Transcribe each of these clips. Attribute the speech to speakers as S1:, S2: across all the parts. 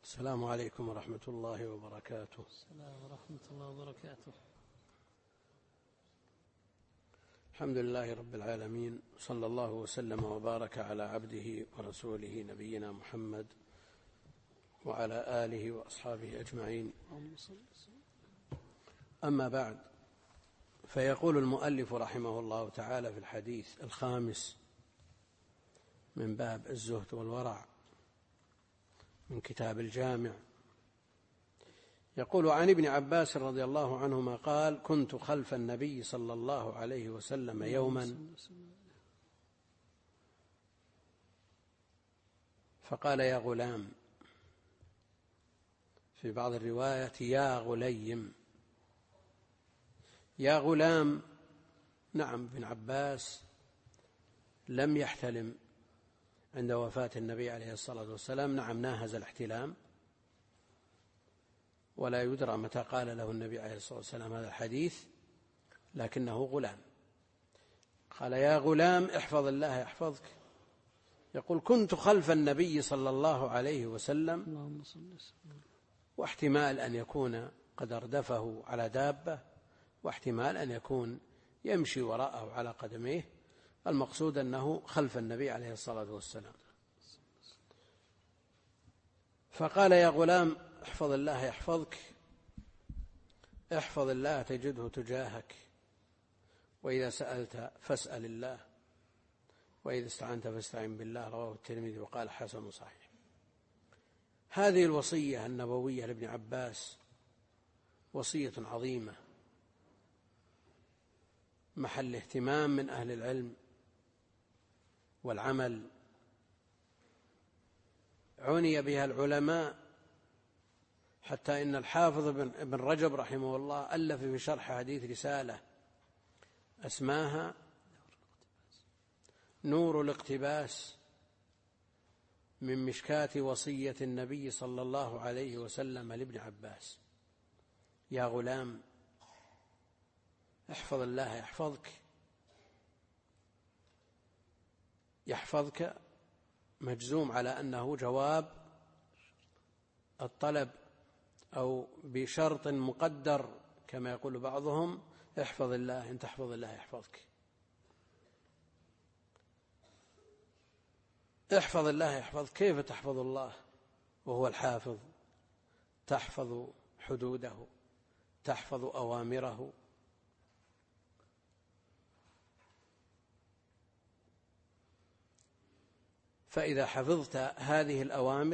S1: السلام عليكم ورحمة الله وبركاته.
S2: السلام ورحمة الله وبركاته.
S1: الحمد لله رب العالمين، صلى الله وسلم وبارك على عبده ورسوله نبينا محمد وعلى آله وأصحابه أجمعين. أما بعد، فيقول المؤلف رحمه الله تعالى في الحديث الخامس من باب الزهد والورع من كتاب الجامع، يقول: عن ابن عباس رضي الله عنهما قال: كنت خلف النبي صلى الله عليه وسلم يوما فقال: يا غلام، في بعض الروايات يا غليم. يا غلام، نعم، ابن عباس لم يحتلم عند وفاة النبي عليه الصلاة والسلام، نعم، ناهز الاحتلام، ولا يدرى متى قال له النبي عليه الصلاة والسلام هذا الحديث، لكنه غلام. قال: يا غلام احفظ الله يحفظك. يقول: كنت خلف النبي صلى الله عليه وسلم، واحتمال أن يكون قد أردفه على دابة، واحتمال أن يكون يمشي وراءه على قدميه، المقصود أنه خلف النبي عليه الصلاة والسلام. فقال: يا غلام احفظ الله يحفظك، احفظ الله تجده تجاهك، وإذا سألت فاسأل الله، وإذا استعنت فاستعن بالله. رواه الترمذي وقال: حسن صحيح. هذه الوصية النبوية لابن عباس وصية عظيمة، محل اهتمام من أهل العلم والعمل، عني بها العلماء، حتى إن الحافظ ابن رجب رحمه الله ألف في شرح حديث رسالة أسماها نور الاقتباس من مشكاة وصية النبي صلى الله عليه وسلم لابن عباس. يا غلام احفظ الله يحفظك. يحفظك مجزوم على أنه جواب الطلب، أو بشرط مقدر كما يقول بعضهم: احفظ الله، إن تحفظ الله يحفظك. احفظ الله يحفظك. كيف تحفظ الله وهو الحافظ؟ تحفظ حدوده، تحفظ أوامره، فإذا حفظت هذه الأوامر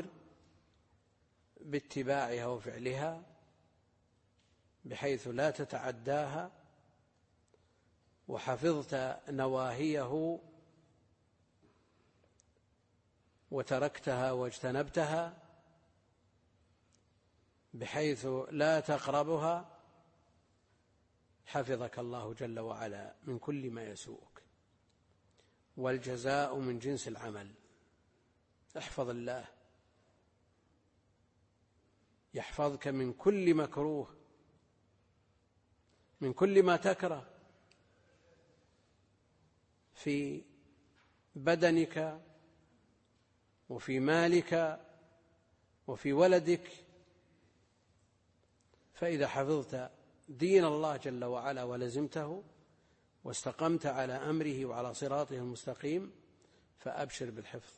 S1: باتباعها وفعلها بحيث لا تتعداها، وحفظت نواهيه وتركتها واجتنبتها بحيث لا تقربها، حفظك الله جل وعلا من كل ما يسوءك، والجزاء من جنس العمل. احفظ الله يحفظك من كل مكروه، من كل ما تكره في بدنك وفي مالك وفي ولدك. فإذا حفظت دين الله جل وعلا ولزمته واستقمت على أمره وعلى صراطه المستقيم، فأبشر بالحفظ،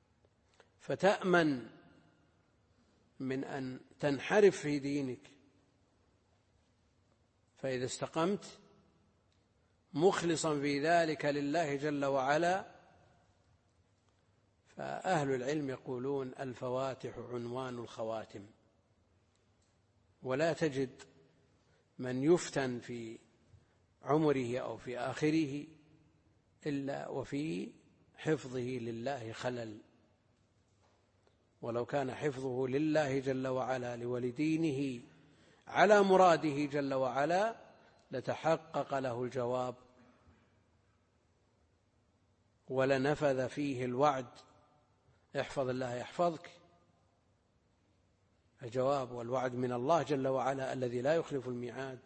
S1: فتأمن من أن تنحرف في دينك. فإذا استقمت مخلصا في ذلك لله جل وعلا، فأهل العلم يقولون: الفواتح عنوان الخواتم. ولا تجد من يفتن في عمره أو في آخره إلا وفي حفظه لله خلل. ولو كان حفظه لله جل وعلا لولدينه على مراده جل وعلا لتحقق له الجواب، ولنفذ فيه الوعد: احفظ الله يحفظك. الجواب والوعد من الله جل وعلا الذي لا يخلف الميعاد.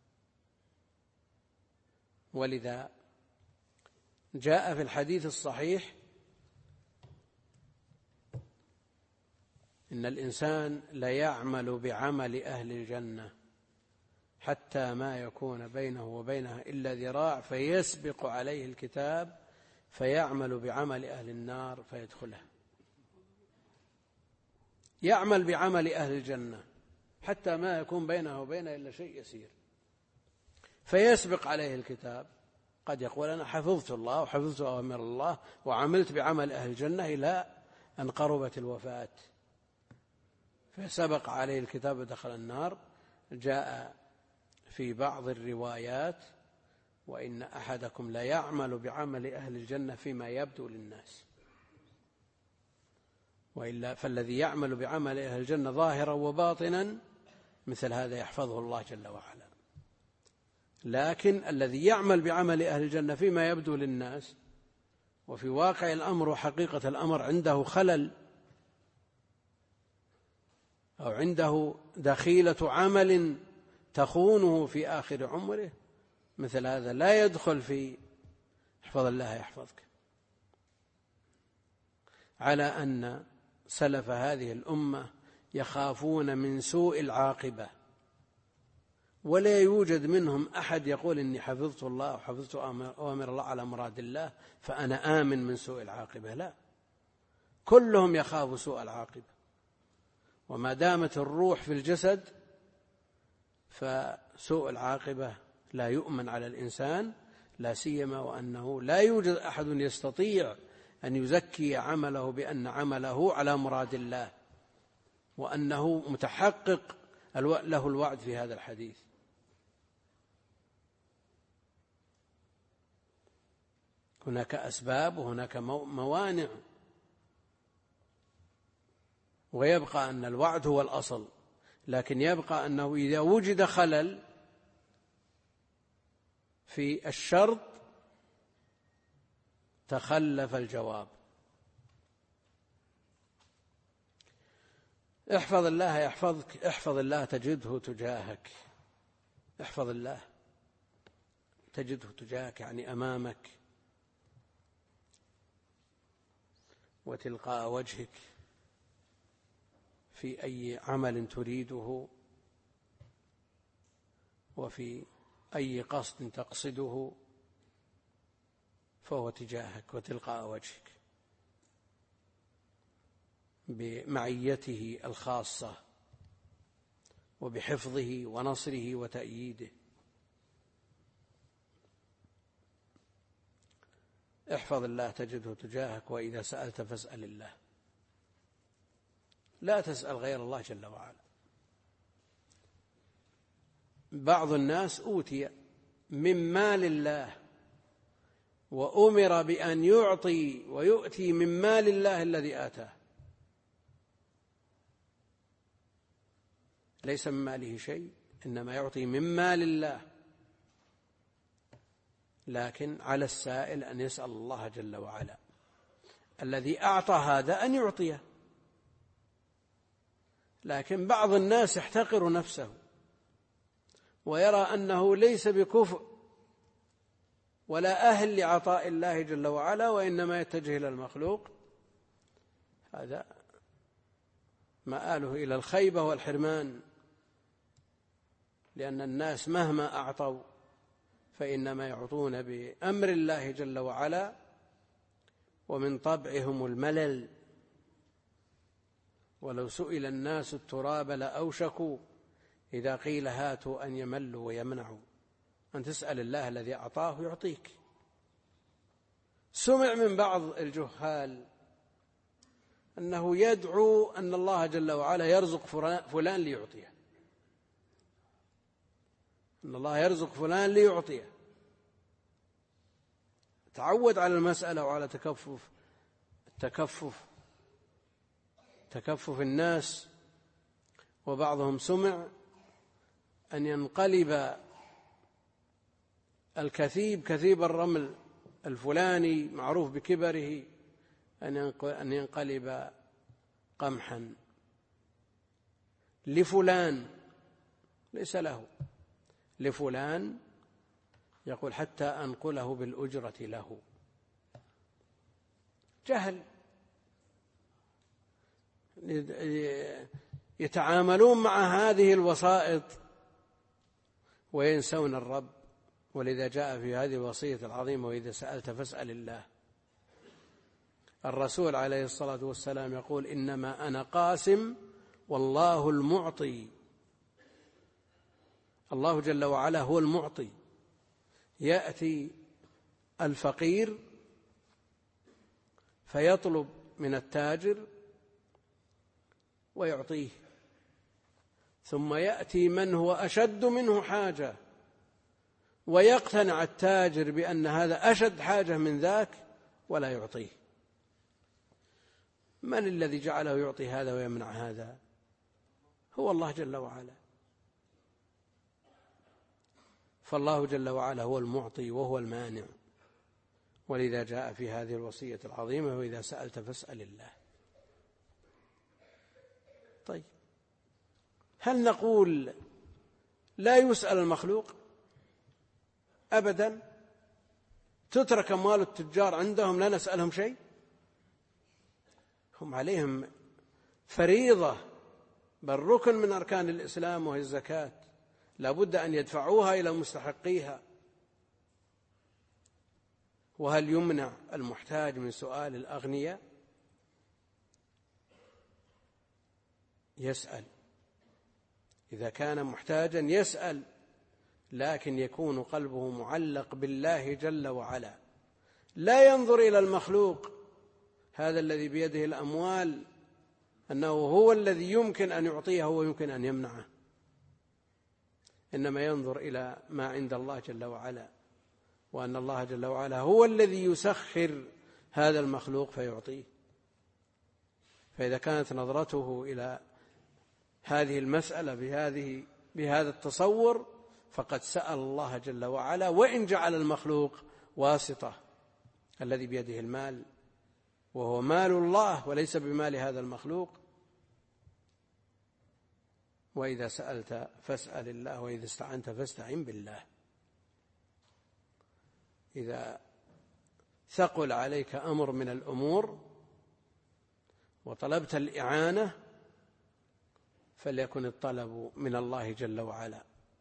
S1: ولذا جاء في الحديث الصحيح إن الإنسان ليعمل بعمل أهل الجنة حتى ما يكون بينه وبينها إلا ذراع فيسبق عليه الكتاب فيعمل بعمل أهل النار فيدخلها. يعمل بعمل أهل الجنة حتى ما يكون بينه وبينها إلا شيء يسير فيسبق عليه الكتاب. قد يقول أنا حفظت الله وحفظت أوامر الله وعملت بعمل أهل الجنة إلى أن قربت الوفاة فسبق عليه الكتاب ودخل النار. جاء في بعض الروايات وإن أحدكم لا يعمل بعمل أهل الجنة فيما يبدو للناس، وإلا فالذي يعمل بعمل أهل الجنة ظاهرا وباطنا مثل هذا يحفظه الله جل وعلا. لكن الذي يعمل بعمل أهل الجنة فيما يبدو للناس وفي واقع الأمر وحقيقة الأمر عنده خلل أو عنده دخيلة عمل تخونه في آخر عمره، مثل هذا لا يدخل في احفظ الله يحفظك. على أن سلف هذه الأمة يخافون من سوء العاقبة، ولا يوجد منهم أحد يقول إني حفظت الله وحفظت أوامر الله على مراد الله فأنا آمن من سوء العاقبة. لا، كلهم يخاف سوء العاقبة، وما دامت الروح في الجسد فسوء العاقبة لا يؤمن على الإنسان، لا سيما وأنه لا يوجد أحد يستطيع أن يزكي عمله بأن عمله على مراد الله وأنه متحقق له الوعد في هذا الحديث. هناك أسباب وهناك موانع، ويبقى أن الوعد هو الأصل، لكن يبقى أنه إذا وجد خلل في الشرط تخلف الجواب. احفظ الله يحفظك، احفظ الله تجده تجاهك. احفظ الله تجده تجاهك يعني أمامك وتلقاء وجهك في أي عمل تريده وفي أي قصد تقصده فهو تجاهك وتلقاء وجهك بمعيته الخاصة وبحفظه ونصره وتأييده. احفظ الله تجده تجاهك، وإذا سألت فاسأل الله، لا تسأل غير الله جل وعلا. بعض الناس أوتي من مال الله وأمر بأن يعطي ويؤتي من مال الله الذي آتاه، ليس من ماله شيء إنما يعطي من مال الله، لكن على السائل أن يسأل الله جل وعلا الذي أعطى هذا أن يعطيه. لكن بعض الناس يحتقر نفسه ويرى أنه ليس بكفء ولا أهل لعطاء الله جل وعلا، وإنما يتجه إلى المخلوق. هذا مآله إلى الخيبة والحرمان، لأن الناس مهما أعطوا فإنما يعطون بأمر الله جل وعلا، ومن طبعهم الملل. ولو سئل الناس التراب لأوشكوا إذا قيل هاتوا أن يملوا ويمنعوا. أن تسأل الله الذي أعطاه يعطيك. سمع من بعض الجهال أنه يدعو أن الله جل وعلا يرزق فلان ليعطيه، أن الله يرزق فلان ليعطيه. تعود على المسألة وعلى تكفف الناس. وبعضهم سمع أن ينقلب كثيب الرمل الفلاني معروف بكبره أن ينقلب قمحا لفلان ليس له، لفلان يقول حتى أنقله بالأجرة له. يتعاملون مع هذه الوسائط وينسون الرب. ولذا جاء في هذه الوصية العظيمة: وإذا سألت فاسأل الله. الرسول عليه الصلاة والسلام يقول: إنما أنا قاسم والله المعطي. الله جل وعلا هو المعطي. يأتي الفقير فيطلب من التاجر ويعطيه، ثم يأتي من هو أشد منه حاجة ويقتنع التاجر بأن هذا أشد حاجة من ذاك ولا يعطيه. من الذي جعله يعطي هذا ويمنع هذا؟ هو الله جل وعلا. فالله جل وعلا هو المعطي وهو المانع. ولذا جاء في هذه الوصية العظيمة: وإذا سألت فاسأل الله. طيب، هل نقول لا يسأل المخلوق؟ أبدا. تترك أموال التجار عندهم لا نسألهم شيء؟ هم عليهم فريضة، بل ركن من أركان الإسلام، وهي الزكاة، لا بد أن يدفعوها إلى مستحقيها. وهل يمنع المحتاج من سؤال الأغنياء؟ يسأل، إذا كان محتاجا يسأل، لكن يكون قلبه معلق بالله جل وعلا، لا ينظر إلى المخلوق هذا الذي بيده الأموال أنه هو الذي يمكن أن يعطيه ويمكن أن يمنعه، إنما ينظر إلى ما عند الله جل وعلا، وأن الله جل وعلا هو الذي يسخر هذا المخلوق فيعطيه. فإذا كانت نظرته إلى هذه المسألة بهذا التصور فقد سأل الله جل وعلا، وإن جعل المخلوق واسطة، الذي بيده المال وهو مال الله وليس بمال هذا المخلوق. وإذا سألت فاسأل الله، وإذا استعنت فاستعن بالله. إذا ثقل عليك أمر من الأمور وطلبت الإعانة فليكن الطلب من الله جل وعلا.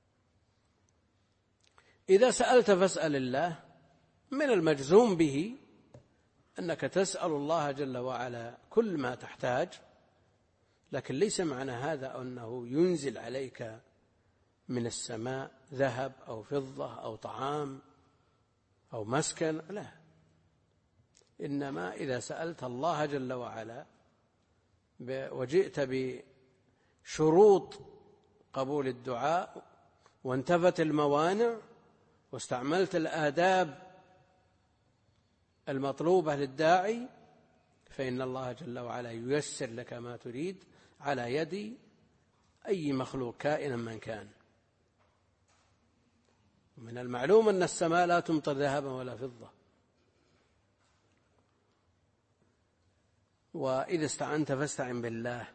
S1: إذا سألت فاسأل الله، من المجزوم به أنك تسأل الله جل وعلا كل ما تحتاج، لكن ليس معنى هذا أنه ينزل عليك من السماء ذهب أو فضة أو طعام أو مسكن، لا. إنما إذا سألت الله جل وعلا وجئت بشروط قبول الدعاء وانتفت الموانع واستعملت الآداب المطلوبة للداعي، فإن الله جل وعلا ييسر لك ما تريد على يد أي مخلوق كائنا من كان. من المعلوم أن السماء لا تمطر ذهبا ولا فضة. وإذا استعنت فاستعن بالله.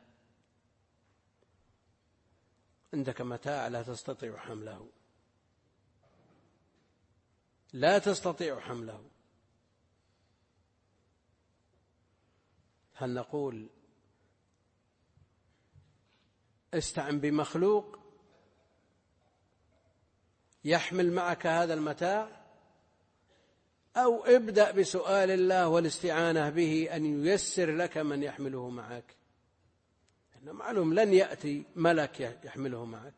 S1: عندك متاع لا تستطيع حمله، لا تستطيع حمله، هل نقول استعن بمخلوق يحمل معك هذا المتاع، أو ابدأ بسؤال الله والاستعانة به أن ييسر لك من يحمله معك؟ لأنه معلوم لن يأتي ملك يحمله معك،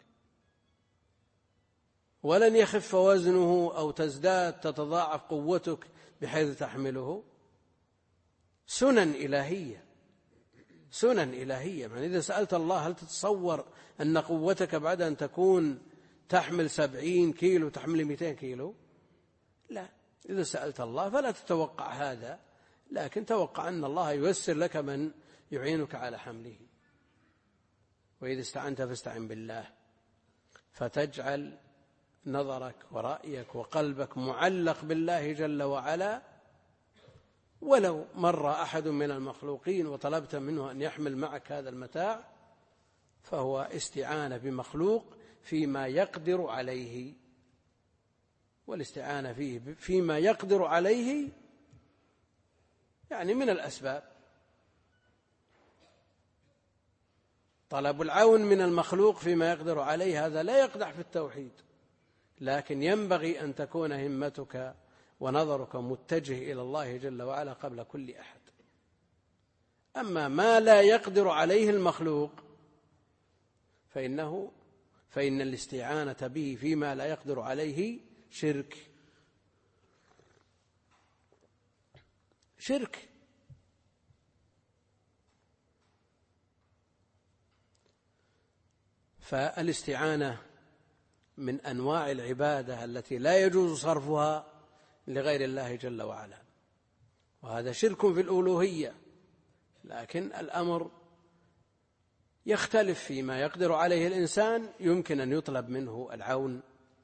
S1: ولن يخف وزنه أو تزداد تتضاعف قوتك بحيث تحمله. سنن إلهية، سنن إلهية. يعني إذا سألت الله هل تتصور أن قوتك بعد أن تكون تحمل 70 كيلو تحمل 200 كيلو؟ لا. إذا سألت الله فلا تتوقع هذا، لكن توقع أن الله ييسر لك من يعينك على حمله. وإذا استعنت فاستعن بالله، فتجعل نظرك ورأيك وقلبك معلق بالله جل وعلا. ولو مر أحد من المخلوقين وطلبت منه أن يحمل معك هذا المتاع فهو استعانة بمخلوق فيما يقدر عليه، والاستعانة فيما يقدر عليه يعني من الأسباب. طلب العون من المخلوق فيما يقدر عليه هذا لا يقدح في التوحيد، لكن ينبغي أن تكون همتك ونظرك متجه إلى الله جل وعلا قبل كل أحد. أما ما لا يقدر عليه المخلوق فإن الاستعانة به فيما لا يقدر عليه شرك. فالاستعانة من أنواع العبادة التي لا يجوز صرفها لغير الله جل وعلا، وهذا شرك في الألوهية، لكن الأمر يختلف. فيما يقدر عليه الإنسان يمكن أن يطلب منه العون،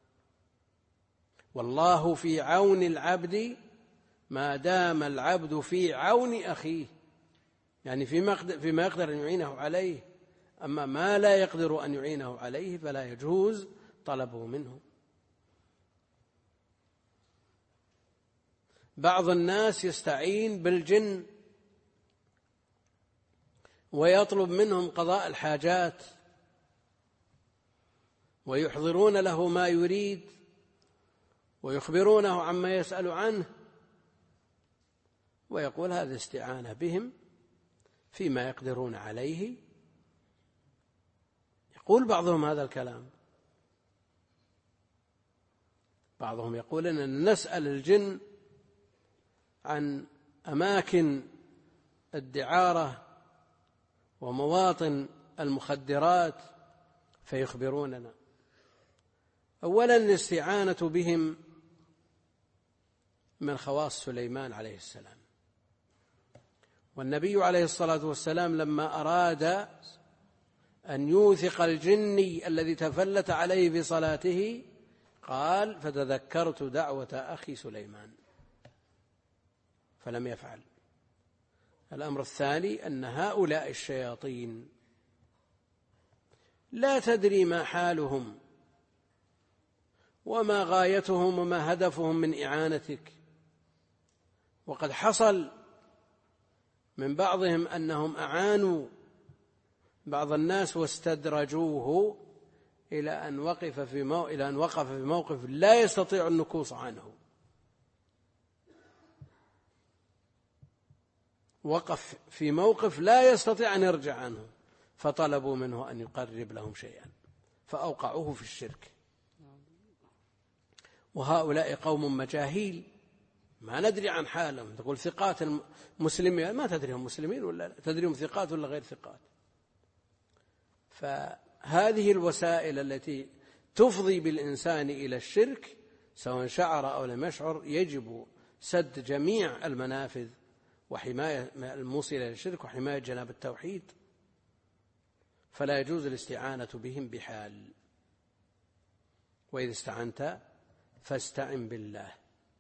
S1: والله في عون العبد ما دام العبد في عون أخيه، يعني فيما يقدر أن يعينه عليه. أما ما لا يقدر أن يعينه عليه فلا يجوز طلبه منه. بعض الناس يستعين بالجن ويطلب منهم قضاء الحاجات ويحضرون له ما يريد ويخبرونه عما يسأل عنه، ويقول هذا استعانة بهم فيما يقدرون عليه. يقول بعضهم هذا الكلام، بعضهم يقول أننا نسأل الجن عن أماكن الدعارة ومواطن المخدرات فيخبروننا. أولا الاستعانة بهم من خواص سليمان عليه السلام، والنبي عليه الصلاة والسلام لما أراد أن يوثق الجني الذي تفلت عليه في صلاته قال فتذكرت دعوة أخي سليمان، فلم يفعل. الأمر الثاني أن هؤلاء الشياطين لا تدري ما حالهم وما غايتهم وما هدفهم من إعانتك، وقد حصل من بعضهم أنهم أعانوا بعض الناس واستدرجوه إلى أن وقف في موقف لا يستطيع النكوص عنه، وقف في موقف لا يستطيع أن يرجع عنه، فطلبوا منه أن يقرب لهم شيئا فأوقعوه في الشرك. وهؤلاء قوم مجاهيل ما ندري عن حالهم. تقول ثقات المسلمين، ما تدري هم مسلمين ولا لا، تدري هم ثقات ولا غير ثقات. فهذه الوسائل التي تفضي بالإنسان إلى الشرك سواء شعر أو لم يشعر يجب سد جميع المنافذ وحماية الموصلة للشرك وحماية جناب التوحيد، فلا يجوز الاستعانة بهم بحال. وإذا استعنت فاستعن بالله.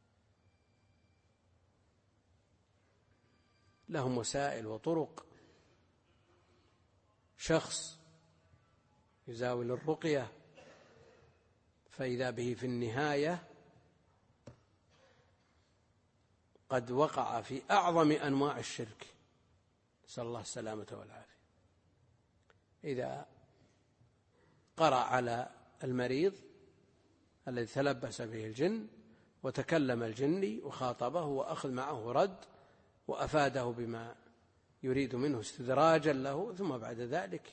S1: لهم وسائل وطرق. شخص يزاول الرقية فإذا به في النهاية قد وقع في أعظم أنواع الشرك، نسأل الله السلامة والعافية. إذا قرأ على المريض الذي تلبس به الجن وتكلم الجني وخاطبه وأخذ معه رد وأفاده بما يريد منه استدراجا له، ثم بعد ذلك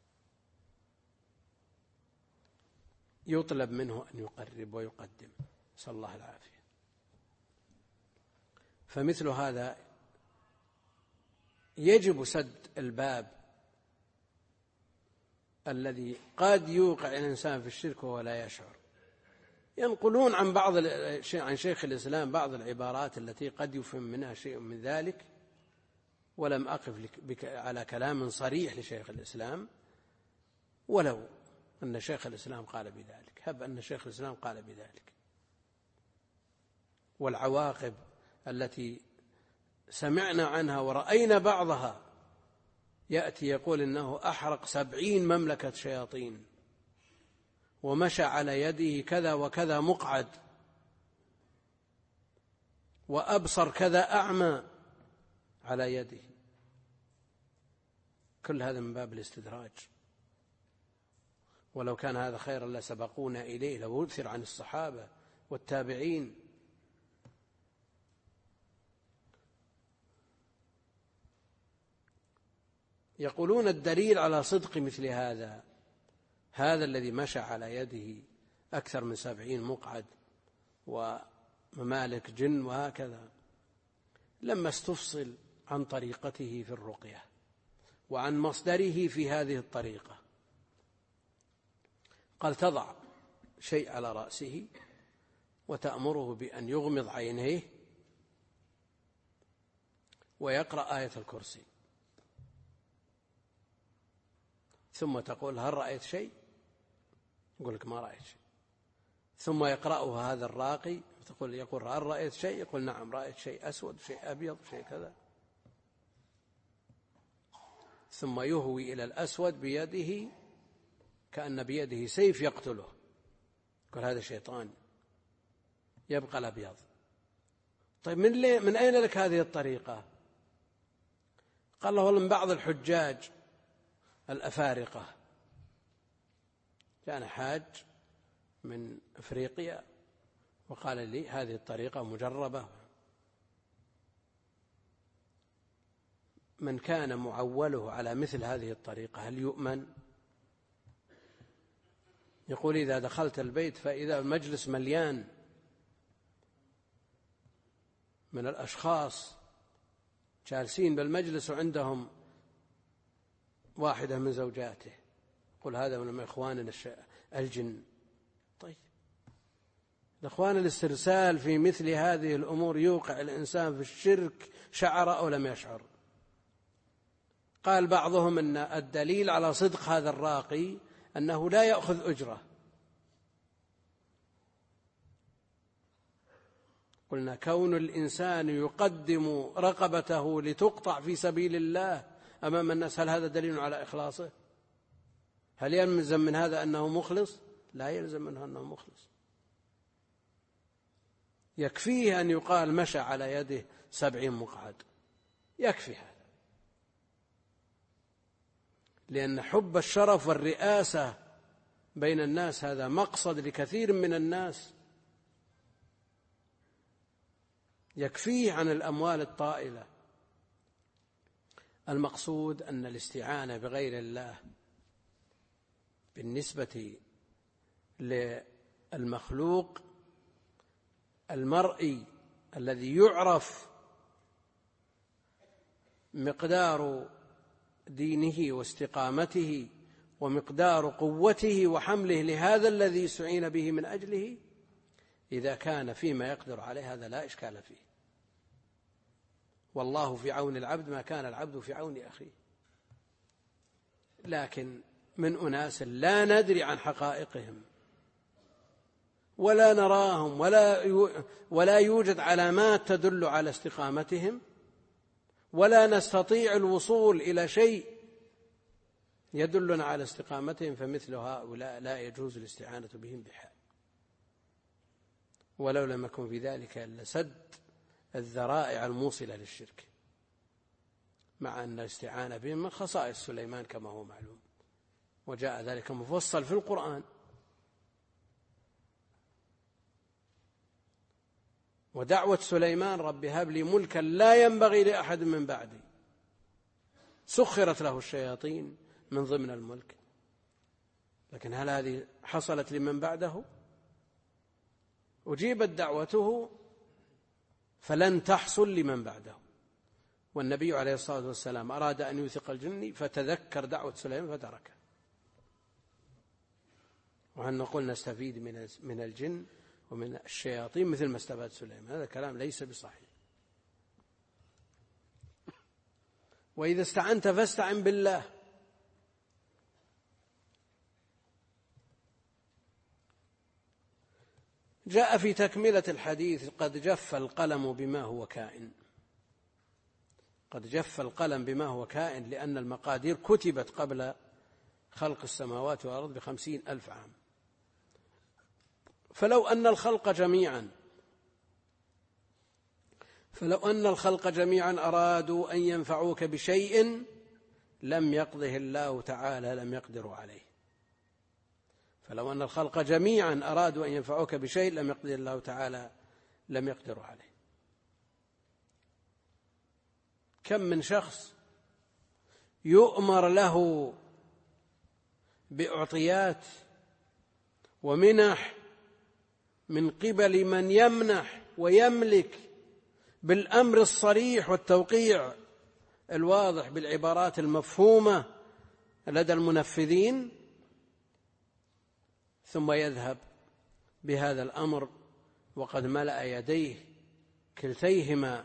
S1: يطلب منه أن يقرب ويقدم، نسأل الله العافية. فمثل هذا يجب سد الباب الذي قد يوقع الإنسان في الشرك وهو لا يشعر. ينقلون عن شيخ الإسلام بعض العبارات التي قد يفهم منها شيء من ذلك، ولم أقف على كلام صريح لشيخ الإسلام، ولو أن شيخ الإسلام قال بذلك، هب أن شيخ الإسلام قال بذلك. والعواقب التي سمعنا عنها ورأينا بعضها، يأتي يقول إنه أحرق 70 مملكة شياطين ومشى على يده كذا وكذا مقعد وأبصر كذا أعمى على يده. كل هذا من باب الاستدراج. ولو كان هذا خيرا لسبقونا إليه، لو أثر عن الصحابة والتابعين. يقولون الدليل على صدق مثل هذا الذي مشى على يده أكثر من 70 مقعد وممالك جن وهكذا، لما استفصل عن طريقته في الرقية وعن مصدره في هذه الطريقة. قال تضع شيء على رأسه وتأمره بأن يغمض عينيه ويقرأ آية الكرسي، ثم تقول هل رأيت شيء؟ يقول لك ما رأيت شيء. ثم يقرأه هذا الراقي، يقول هل رأيت شيء؟ يقول نعم رأيت شيء أسود شيء أبيض شيء كذا. ثم يهوي إلى الأسود بيده كأن بيده سيف يقتله، يقول هذا شيطان. يبقى الأبيض. طيب من أين لك هذه الطريقة؟ قال له من بعض الحجاج الأفارقة، كان حاج من أفريقيا وقال لي هذه الطريقة مجربة، من كان معوله على مثل هذه الطريقة هل يؤمن؟ يقول إذا دخلت البيت فإذا المجلس مليان من الأشخاص جالسين بالمجلس وعندهم واحدة من زوجاته، قل هذا من إخواننا الجن. طيب الإخوان الاسترسال في مثل هذه الأمور يوقع الإنسان في الشرك شعر أو لم يشعر. قال بعضهم أن الدليل على صدق هذا الراقي أنه لا يأخذ أجرة. قلنا كون الإنسان يقدم رقبته لتقطع في سبيل الله أمام الناس، هل هذا دليل على إخلاصه؟ هل يلزم من هذا أنه مخلص؟ لا يلزم منه أنه مخلص. يكفيه أن يقال مشى على يده 70 مقعد، يكفي هذا، لأن حب الشرف والرئاسة بين الناس هذا مقصد لكثير من الناس، يكفيه عن الأموال الطائلة. المقصود أن الاستعانة بغير الله بالنسبة للمخلوق المرئي الذي يعرف مقدار دينه واستقامته ومقدار قوته وحمله لهذا الذي استعين به من أجله، إذا كان فيما يقدر عليه هذا لا إشكال فيه. والله في عون العبد ما كان العبد في عون أخيه. لكن من أناس لا ندري عن حقائقهم ولا نراهم ولا يوجد علامات تدل على استقامتهم، ولا نستطيع الوصول إلى شيء يدلنا على استقامتهم، فمثل هؤلاء لا يجوز الاستعانة بهم بحال، ولو لم يكن في ذلك إلا سد الذرائع الموصلة للشرك، مع أن الاستعانة بهم من خصائص سليمان كما هو معلوم، وجاء ذلك مفصل في القرآن. ودعوة سليمان رب هب لي ملكا لا ينبغي لأحد من بعدي، سخرت له الشياطين من ضمن الملك، لكن هل هذه حصلت لمن بعده؟ أجيبت دعوته فلن تحصل لمن بعده. والنبي عليه الصلاة والسلام أراد أن يوثق الجن فتذكر دعوة سليمان فتركه. وأن نقول نستفيد من الجن ومن الشياطين مثل ما استفاد سليمان، هذا كلام ليس بصحيح. وإذا استعنت فاستعن بالله. جاء في تكملة الحديث قد جف القلم بما هو كائن. قد جف القلم بما هو كائن، لأن المقادير كتبت قبل خلق السماوات والأرض ب50,000 عام. فلو أن الخلق جميعا أرادوا أن ينفعوك بشيء لم يقضه الله تعالى، لم يقدروا عليه. فلو أن الخلق جميعا أرادوا أن ينفعوك بشيء لم يقدر الله تعالى، لم يقدروا عليه. كم من شخص يؤمر له بأعطيات ومنح من قبل من يمنح ويملك بالأمر الصريح والتوقيع الواضح بالعبارات المفهومة لدى المنفذين، ثم يذهب بهذا الأمر وقد ملأ يديه كلتيهما،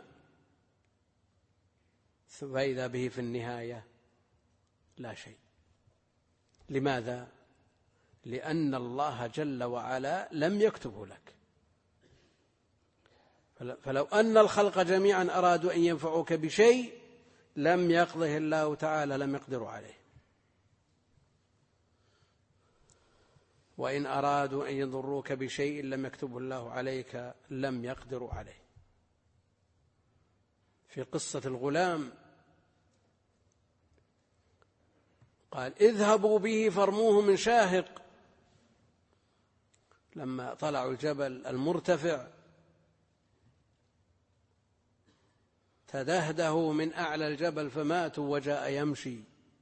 S1: فإذا به في النهاية لا شيء. لماذا؟ لأن الله جل وعلا لم يكتبه لك. فلو أن الخلق جميعا أرادوا أن ينفعوك بشيء لم يقضه الله تعالى، لم يقدروا عليه. وإن أرادوا أن يضروك بشيء لم يكتبه الله عليك، لم يقدروا عليه. في قصة الغلام قال اذهبوا به فارموه من شاهق، لما طلعوا الجبل المرتفع تدهده من أعلى الجبل فماتوا وجاء يمشي،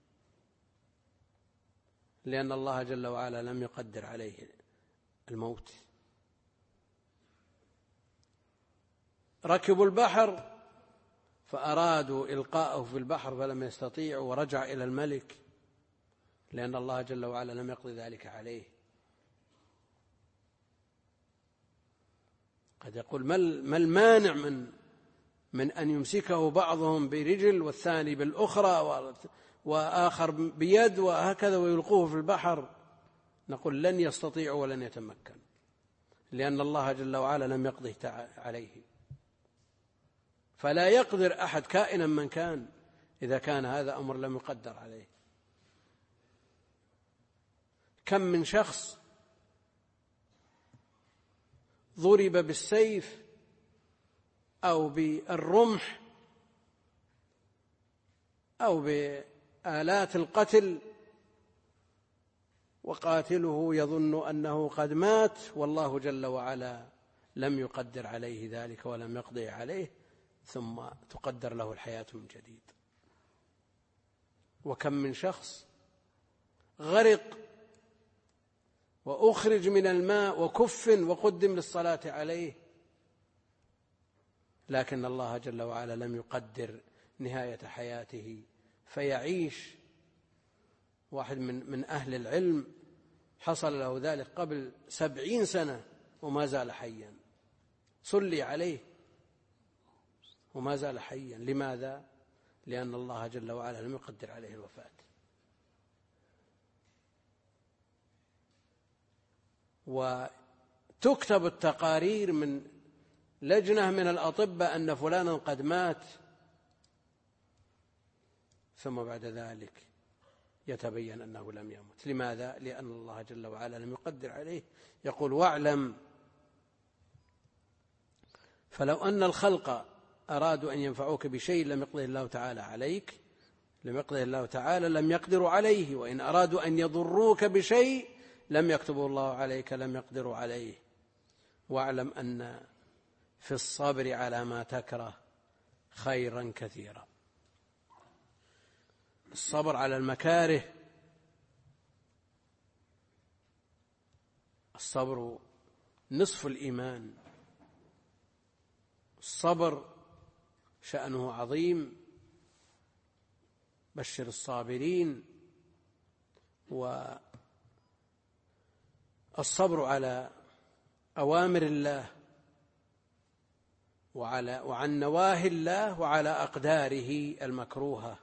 S1: لأن الله جل وعلا لم يقدر عليه الموت. ركبوا البحر فأرادوا إلقاءه في البحر فلم يستطيعوا، ورجع إلى الملك لأن الله جل وعلا لم يقضي ذلك عليه. قد يقول ما المانع من أن يمسكه بعضهم برجل والثاني بالأخرى وآخر بيد وهكذا ويلقوه في البحر؟ نقول لن يستطيعوا ولن يتمكن، لأن الله جل وعلا لم يقضه عليه. فلا يقدر أحد كائنا من كان إذا كان هذا أمر لم يقدر عليه. كم من شخص ضرب بالسيف أو بالرمح أو بآلات القتل وقاتله يظن أنه قد مات، والله جل وعلا لم يقدر عليه ذلك ولم يقضي عليه، ثم تقدر له الحياة من جديد. وكم من شخص غرق وأخرج من الماء وكفن وقدم للصلاة عليه، لكن الله جل وعلا لم يقدر نهاية حياته فيعيش. واحد من أهل العلم حصل له ذلك قبل 70 سنة وما زال حيا، صلي عليه وما زال حيا. لماذا؟ لأن الله جل وعلا لم يقدر عليه الوفاة. وتكتب التقارير من لجنة من الأطباء أن فلانا قد مات، ثم بعد ذلك يتبين أنه لم يمت. لماذا؟ لأن الله جل وعلا لم يقدر عليه. يقول واعلم فلو أن الخلق أرادوا أن ينفعوك بشيء لم يقضه الله تعالى عليك، لم يقضه الله تعالى، لم يقدروا عليه. وإن أرادوا أن يضروك بشيء لم يكتبه الله عليك، لم يقدروا عليه. واعلم أن في الصبر على ما تكره خيرا كثيرا. الصبر على المكاره، الصبر نصف الإيمان. الصبر شأنه عظيم، بشر الصابرين. والصبر على أوامر الله وعن نواهي الله وعلى أقداره المكروهة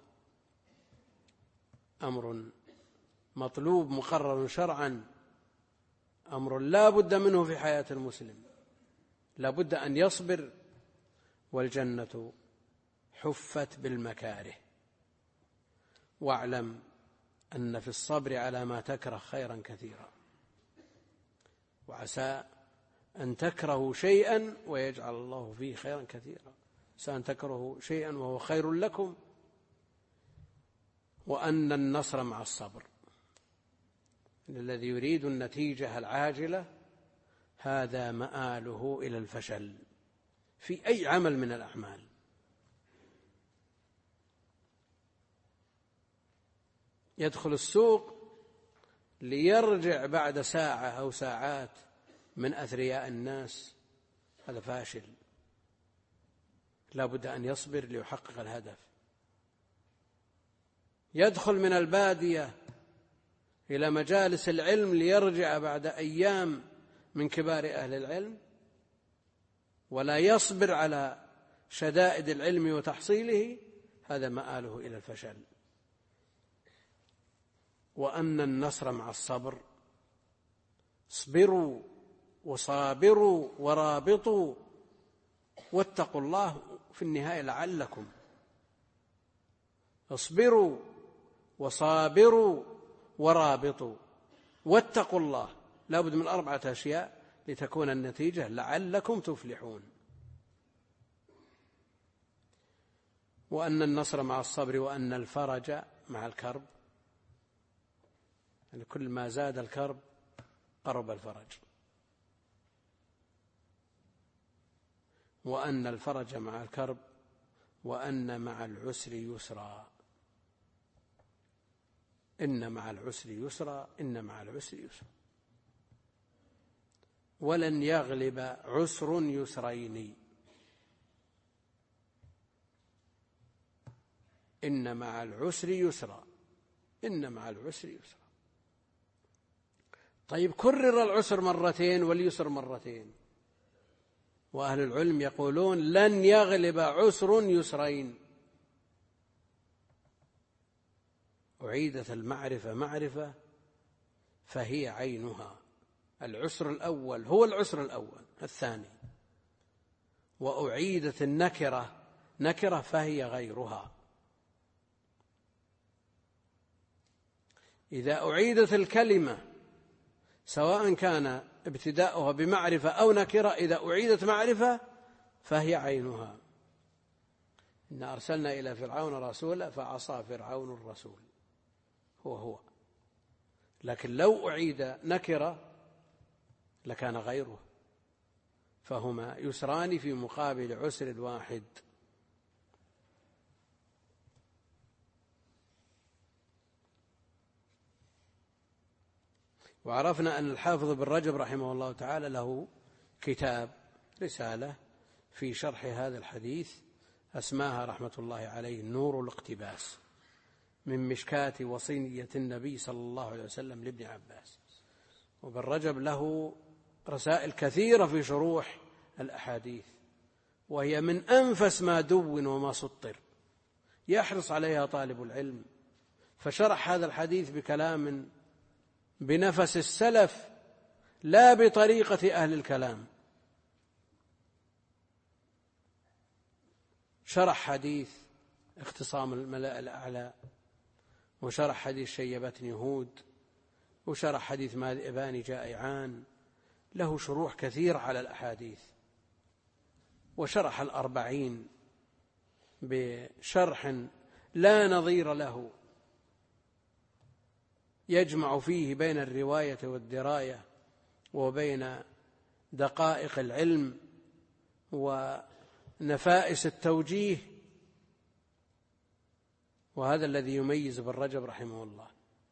S1: أمر مطلوب مقرر شرعا، أمر لا بد منه في حياة المسلم، لا بد أن يصبر. والجنة حفت بالمكاره. واعلم أن في الصبر على ما تكره خيرا كثيرا. وعسى أن تكرهوا شيئا ويجعل الله فيه خيرا كثيرا، عسى أن تكرهوا شيئا وهو خير لكم، وأن النصر مع الصبر. الذي يريد النتيجة العاجلة هذا مآله إلى الفشل في أي عمل من الأعمال. يدخل السوق ليرجع بعد ساعة أو ساعات من أثرياء الناس، هذا فاشل، لا بد أن يصبر ليحقق الهدف. يدخل من البادية إلى مجالس العلم ليرجع بعد أيام من كبار أهل العلم، ولا يصبر على شدائد العلم وتحصيله، هذا مآله إلى الفشل. وأن النصر مع الصبر، اصبروا وصابروا ورابطوا واتقوا الله في النهاية لعلكم. اصبروا وصابروا ورابطوا واتقوا الله، لا بد من 4 أشياء لتكون النتيجة لعلكم تفلحون. وأن النصر مع الصبر، وأن الفرج مع الكرب، يعني كل ما زاد الكرب قرب الفرج. وأن الفرج مع الكرب، وأن مع العسر يسرا، إن مع العسر يسرا، إن مع العسر يسرا. ولن يغلب عسر يسرين، إن مع العسر يسرا، إن مع العسر يسرا. طيب، كرر العسر مرتين واليسر مرتين، وأهل العلم يقولون لن يغلب عسر يسرين. أعيدت المعرفة معرفة فهي عينها. العسر الأول هو العسر الأول الثاني، وأعيدت النكرة نكرة فهي غيرها. إذا أعيدت الكلمة سواء كان ابتداؤها بمعرفة أو نكرة، إذا أعيدت معرفة فهي عينها. إن أرسلنا إلى فرعون رسولا فعصى فرعون الرسول، هو. لكن لو أعيد نكرة لكان غيره، فهما يسران في مقابل عسر واحد. وعرفنا أن الحافظ بن رجب رحمه الله تعالى له كتاب رسالة في شرح هذا الحديث أسماها رحمة الله عليه نور الاقتباس من مشكاة وصية النبي صلى الله عليه وسلم لابن عباس. وبن رجب له رسائل كثيرة في شروح الأحاديث، وهي من أنفس ما دون وما سطر، يحرص عليها طالب العلم. فشرح هذا الحديث بكلام بنفس السلف لا بطريقة أهل الكلام. شرح حديث اختصام الملأ الأعلى، وشرح حديث شيبتني هود، وشرح حديث ما ذئبان جائعان، له شروح كثير على الأحاديث. وشرح 40 بشرح لا نظير له، يجمع فيه بين الرواية والدراية وبين دقائق العلم ونفائس التوجيه، وهذا الذي يميز ابن رجب رحمه الله.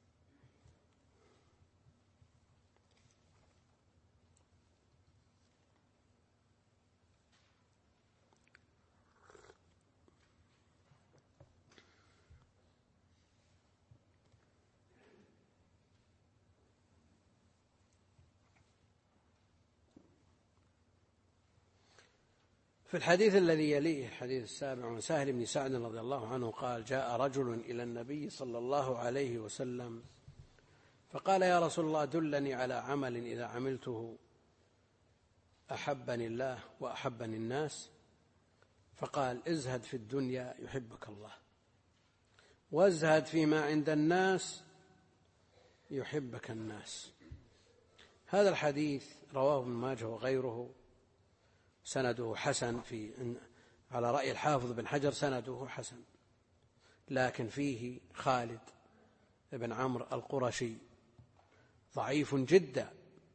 S1: في الحديث الذي يليه الحديث السابع عن سهل بن سعد رضي الله عنه قال: جاء رجل إلى النبي صلى الله عليه وسلم فقال: يا رسول الله، دلني على عمل إذا عملته أحبني الله وأحبني الناس. فقال: ازهد في الدنيا يحبك الله، وازهد فيما عند الناس يحبك الناس. هذا الحديث رواه ابن ماجه وغيره، سنده حسن، على رأي الحافظ بن حجر سنده حسن، لكن فيه خالد بن عمرو القرشي ضعيف جدا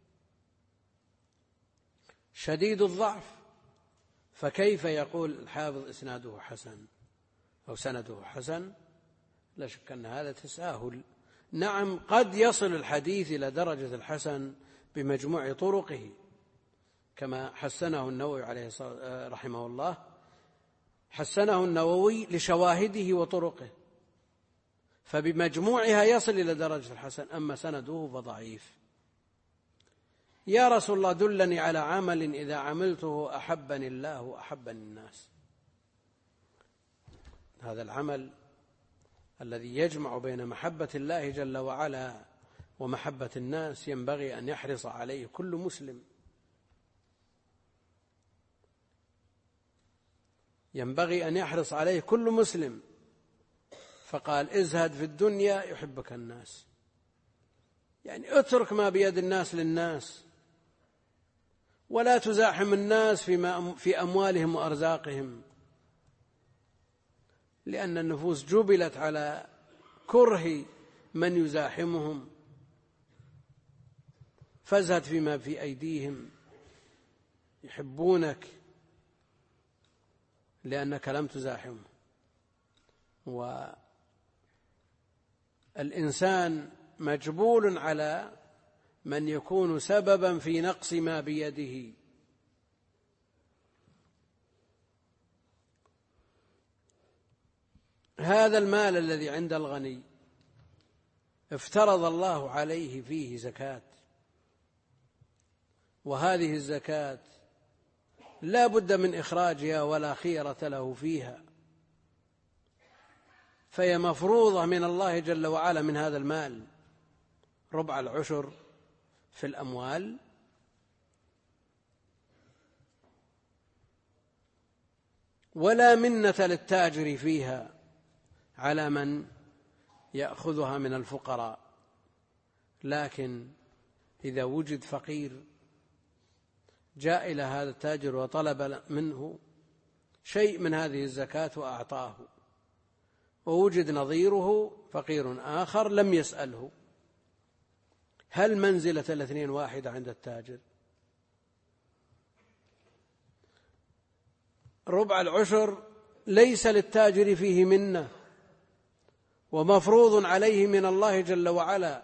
S1: شديد الضعف، فكيف يقول الحافظ إسناده حسن أو سنده حسن؟ لا شك أن هذا تساهل. نعم قد يصل الحديث إلى درجة الحسن بمجموع طرقه كما حسنه النووي رحمه الله، حسنه النووي لشواهده وطرقه، فبمجموعها يصل إلى درجة الحسن، أما سنده فضعيف. يا رسول الله دلني على عمل إذا عملته أحبني الله وأحبني الناس. هذا العمل الذي يجمع بين محبة الله جل وعلا ومحبة الناس ينبغي أن يحرص عليه كل مسلم، ينبغي أن يحرص عليه كل مسلم. فقال ازهد في الدنيا يحبك الناس، يعني اترك ما بيد الناس للناس، ولا تزاحم الناس في أموالهم وأرزاقهم، لأن النفوس جبلت على كره من يزاحمهم. فازهد فيما في أيديهم، يحبونك لأنك لم تزاحمهم. والإنسان مجبول على من يكون سببا في نقص ما بيده. هذا المال الذي عند الغني افترض الله عليه فيه زكاة، وهذه الزكاة لا بد من إخراجها ولا خيرة له فيها، فهي مفروضة من الله جل وعلا من هذا المال 1/4 في الأموال، ولا منة للتاجر فيها على من يأخذها من الفقراء. لكن إذا وجد فقير جاء إلى هذا التاجر وطلب منه شيء من هذه الزكاة وأعطاه، ووجد نظيره فقير آخر لم يسأله، هل منزلة الاثنين واحدة عند التاجر؟ 1/4 ليس للتاجر فيه منة، ومفروض عليه من الله جل وعلا.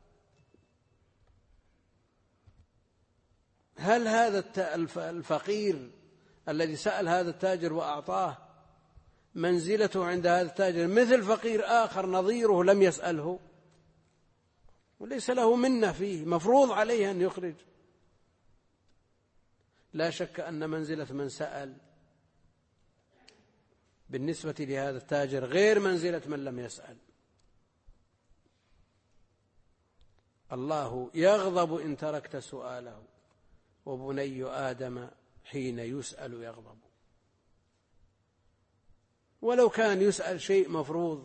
S1: هل هذا الفقير الذي سأل هذا التاجر وأعطاه منزلته عند هذا التاجر مثل فقير آخر نظيره لم يسأله وليس له منة فيه، مفروض عليه أن يخرج؟ لا شك أن منزلة من سأل بالنسبة لهذا التاجر غير منزلة من لم يسأل. الله يغضب إن تركت سؤاله، وبني آدم حين يسأل يغضب. ولو كان يسأل شيء مفروض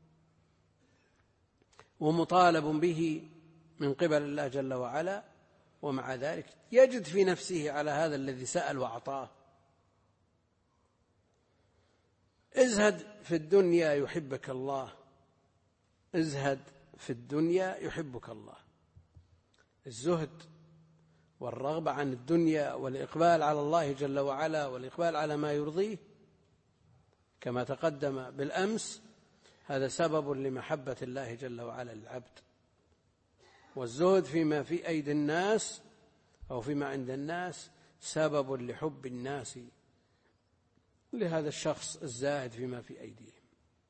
S1: ومطالب به من قبل الله جل وعلا، ومع ذلك يجد في نفسه على هذا الذي سأل وأعطاه. ازهد في الدنيا يحبك الله، ازهد في الدنيا يحبك الله. الزهد والرغبة عن الدنيا والإقبال على الله جل وعلا والإقبال على ما يرضيه كما تقدم بالأمس، هذا سبب لمحبة الله جل وعلا للعبد. والزهد فيما في أيدي الناس أو فيما عند الناس سبب لحب الناس لهذا الشخص الزاهد فيما في أيديهم.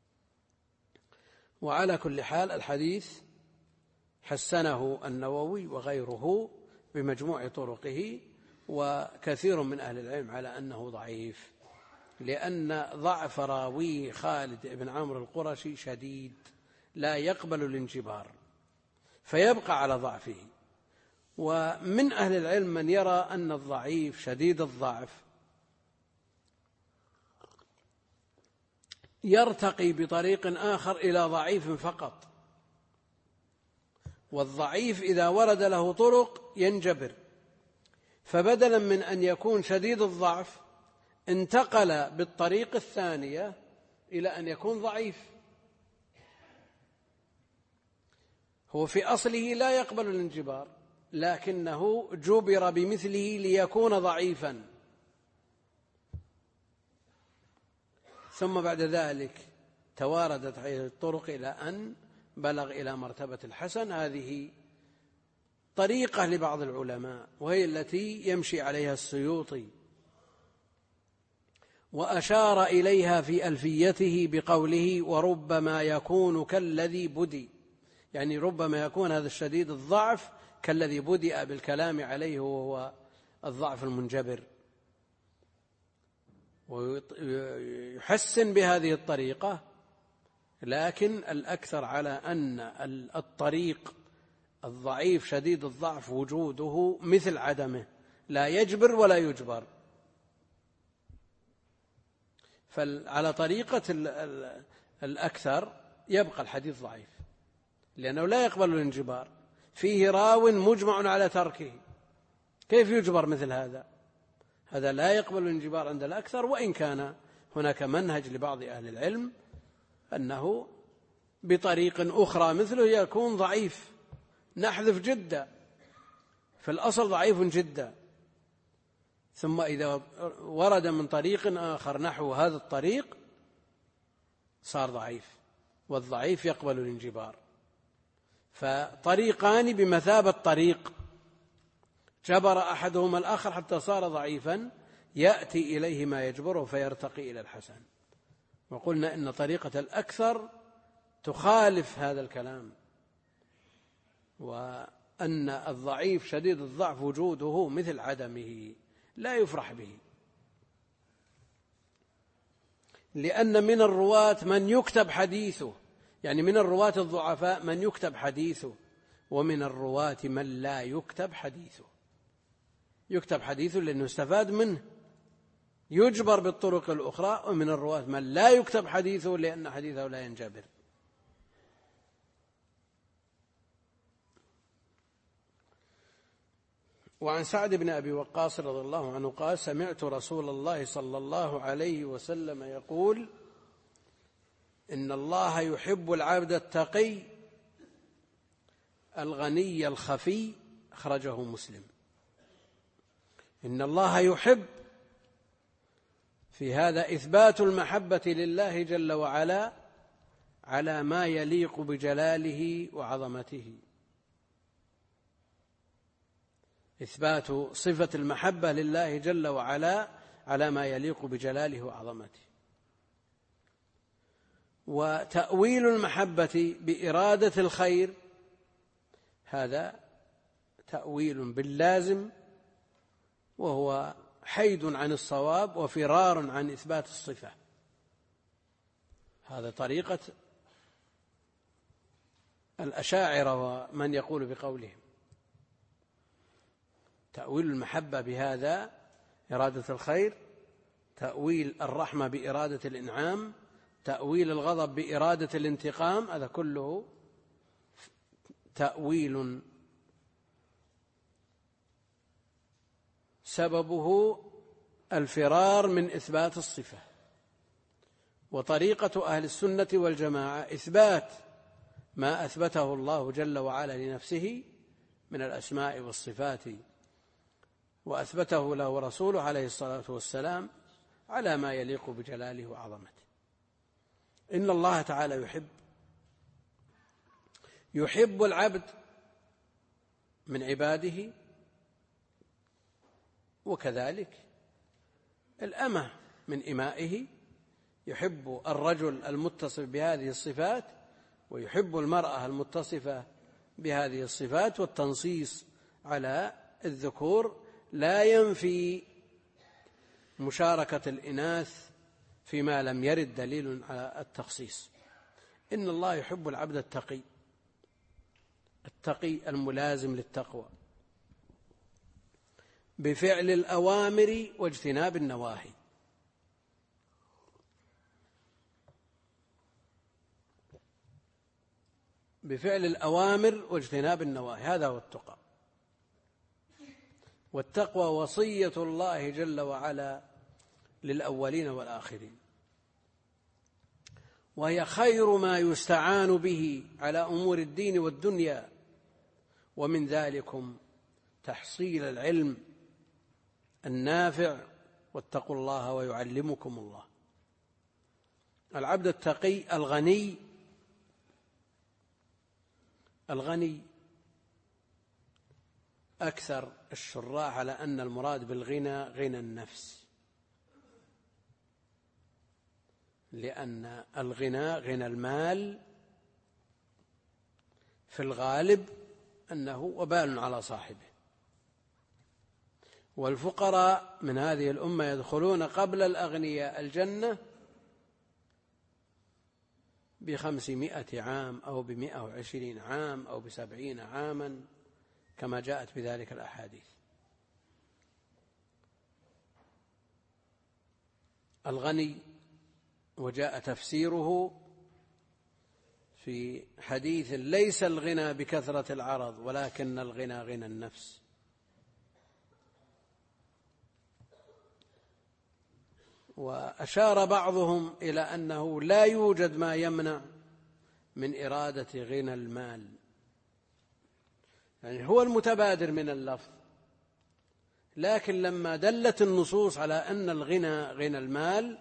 S1: وعلى كل حال الحديث حسنه النووي وغيره بمجموع طرقه، وكثير من أهل العلم على أنه ضعيف، لأن ضعف راوي خالد بن عمرو القرشي شديد لا يقبل الانجبار، فيبقى على ضعفه. ومن أهل العلم من يرى أن الضعيف شديد الضعف يرتقي بطريق آخر إلى ضعيف فقط، والضعيف إذا ورد له طرق ينجبر، فبدلا من أن يكون شديد الضعف انتقل بالطريق الثانية إلى أن يكون ضعيف. هو في أصله لا يقبل الانجبار، لكنه جبر بمثله ليكون ضعيفا، ثم بعد ذلك تواردت هذه الطرق إلى أن بلغ إلى مرتبة الحسن. هذه طريقة لبعض العلماء، وهي التي يمشي عليها السيوطي، وأشار إليها في ألفيته بقوله: وربما يكون كالذي بدي، يعني ربما يكون هذا الشديد الضعف كالذي بدأ بالكلام عليه، وهو الضعف المنجبر. ويحسن بهذه الطريقة، لكن الأكثر على أن الطريق الضعيف شديد الضعف وجوده مثل عدمه، لا يجبر ولا يجبر. فعلى طريقة الأكثر يبقى الحديث ضعيف، لأنه لا يقبل الانجبار، فيه راو مجمع على تركه، كيف يجبر مثل هذا؟ هذا لا يقبل الانجبار عند الأكثر، وإن كان هناك منهج لبعض أهل العلم أنه بطريق أخرى مثله يكون ضعيف، نحذف جدا، في الأصل ضعيف جدا، ثم إذا ورد من طريق آخر نحو هذا الطريق صار ضعيف، والضعيف يقبل الانجبار. فطريقان بمثابة طريق، جبر أحدهما الآخر حتى صار ضعيفا، يأتي إليه ما يجبره فيرتقي إلى الحسن. وقلنا إن طريقة الأكثر تخالف هذا الكلام، وأن الضعيف شديد الضعف وجوده مثل عدمه لا يفرح به، لأن من الرواة من يكتب حديثه، يعني من الرواة الضعفاء من يكتب حديثه، ومن الرواة من لا يكتب حديثه. يكتب حديثه لأنه استفاد منه، يجبر بالطرق الأخرى، ومن الرواة من لا يكتب حديثه لأن حديثه لا ينجبر. وعن سعد بن أبي وقاص رضي الله عنه قال: سمعت رسول الله صلى الله عليه وسلم يقول: إن الله يحب العبد التقي الغني الخفي. أخرجه مسلم. إن الله يحب، في هذا إثبات المحبة لله جل وعلا على ما يليق بجلاله وعظمته، إثبات صفة المحبة لله جل وعلا على ما يليق بجلاله وعظمته. وتأويل المحبة بإرادة الخير هذا تأويل باللازم، وهو حيد عن الصواب وفرار عن إثبات الصفة. هذا طريقة الأشاعرة ومن يقول بقولهم. تأويل المحبة بهذا إرادة الخير، تأويل الرحمة بإرادة الإنعام، تأويل الغضب بإرادة الانتقام، هذا كله تأويل سببه الفرار من إثبات الصفة. وطريقة أهل السنة والجماعة إثبات ما أثبته الله جل وعلا لنفسه من الأسماء والصفات، وأثبته له رسوله عليه الصلاة والسلام على ما يليق بجلاله وعظمته. إن الله تعالى يحب العبد من عباده، وكذلك الأمة من إمائه. يحب الرجل المتصف بهذه الصفات، ويحب المرأة المتصفة بهذه الصفات. والتنصيص على الذكور لا ينفي مشاركة الإناث فيما لم يرد دليل على التخصيص. إن الله يحب العبد التقي الملازم للتقوى بفعل الأوامر واجتناب النواهي. بفعل الأوامر واجتناب النواهي، هذا هو التقى. والتقوى وصية الله جل وعلا للأولين والآخرين. وهي خير ما يستعان به على أمور الدين والدنيا، ومن ذلكم تحصيل العلم النافع، واتقوا الله ويعلمكم الله. العبد التقي الغني أكثر الشراح على أن المراد بالغنى غنى النفس، لأن الغنى غنى المال في الغالب أنه وبال على صاحبه، والفقراء من هذه الأمة يدخلون قبل الأغنياء الجنة ب500 عام أو ب120 عام أو ب70 عاما كما جاءت بذلك الأحاديث. الغني وجاء تفسيره في حديث: ليس الغنى بكثرة العرض ولكن الغنى غنى النفس. وأشار بعضهم إلى أنه لا يوجد ما يمنع من إرادة غنى المال، يعني هو المتبادر من اللفظ، لكن لما دلت النصوص على أن الغنى غنى المال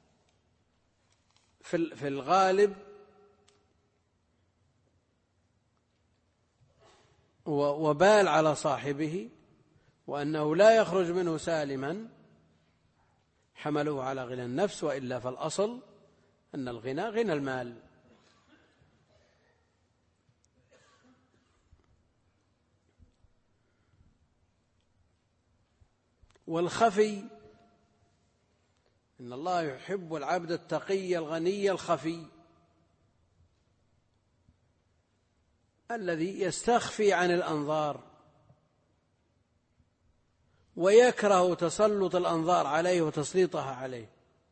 S1: في الغالب وبال على صاحبه وأنه لا يخرج منه سالما، حملوه على غنى النفس، وإلا فالأصل أن الغنى غنى المال. والخفي، إن الله يحب العبد التقي الغني الخفي الذي يستخفي عن الأنظار ويكره تسلط الأنظار عليه وتسليطها عليه،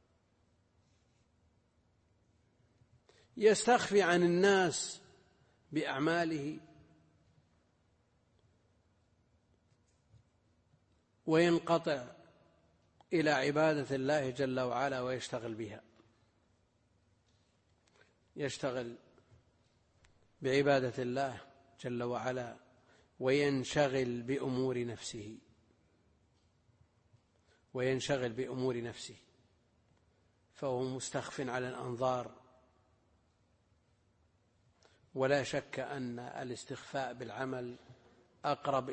S1: يستخفي عن الناس بأعماله وينقطع إلى عبادة الله جل وعلا ويشتغل بها، يشتغل بعبادة الله جل وعلا وينشغل بأمور نفسه، فهو مستخف على الأنظار. ولا شك أن الاستخفاء بالعمل أقرب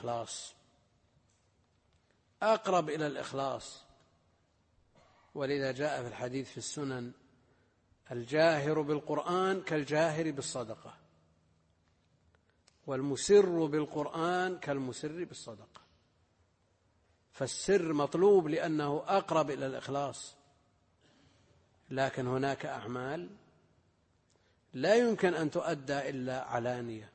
S1: إلى الإخلاص، ولذا جاء في الحديث في السنن: الجاهر بالقرآن كالجاهر بالصدقة، والمسر بالقرآن كالمسر بالصدقة. فالسر مطلوب لأنه أقرب إلى الإخلاص، لكن هناك أعمال لا يمكن أن تؤدى إلا علانية،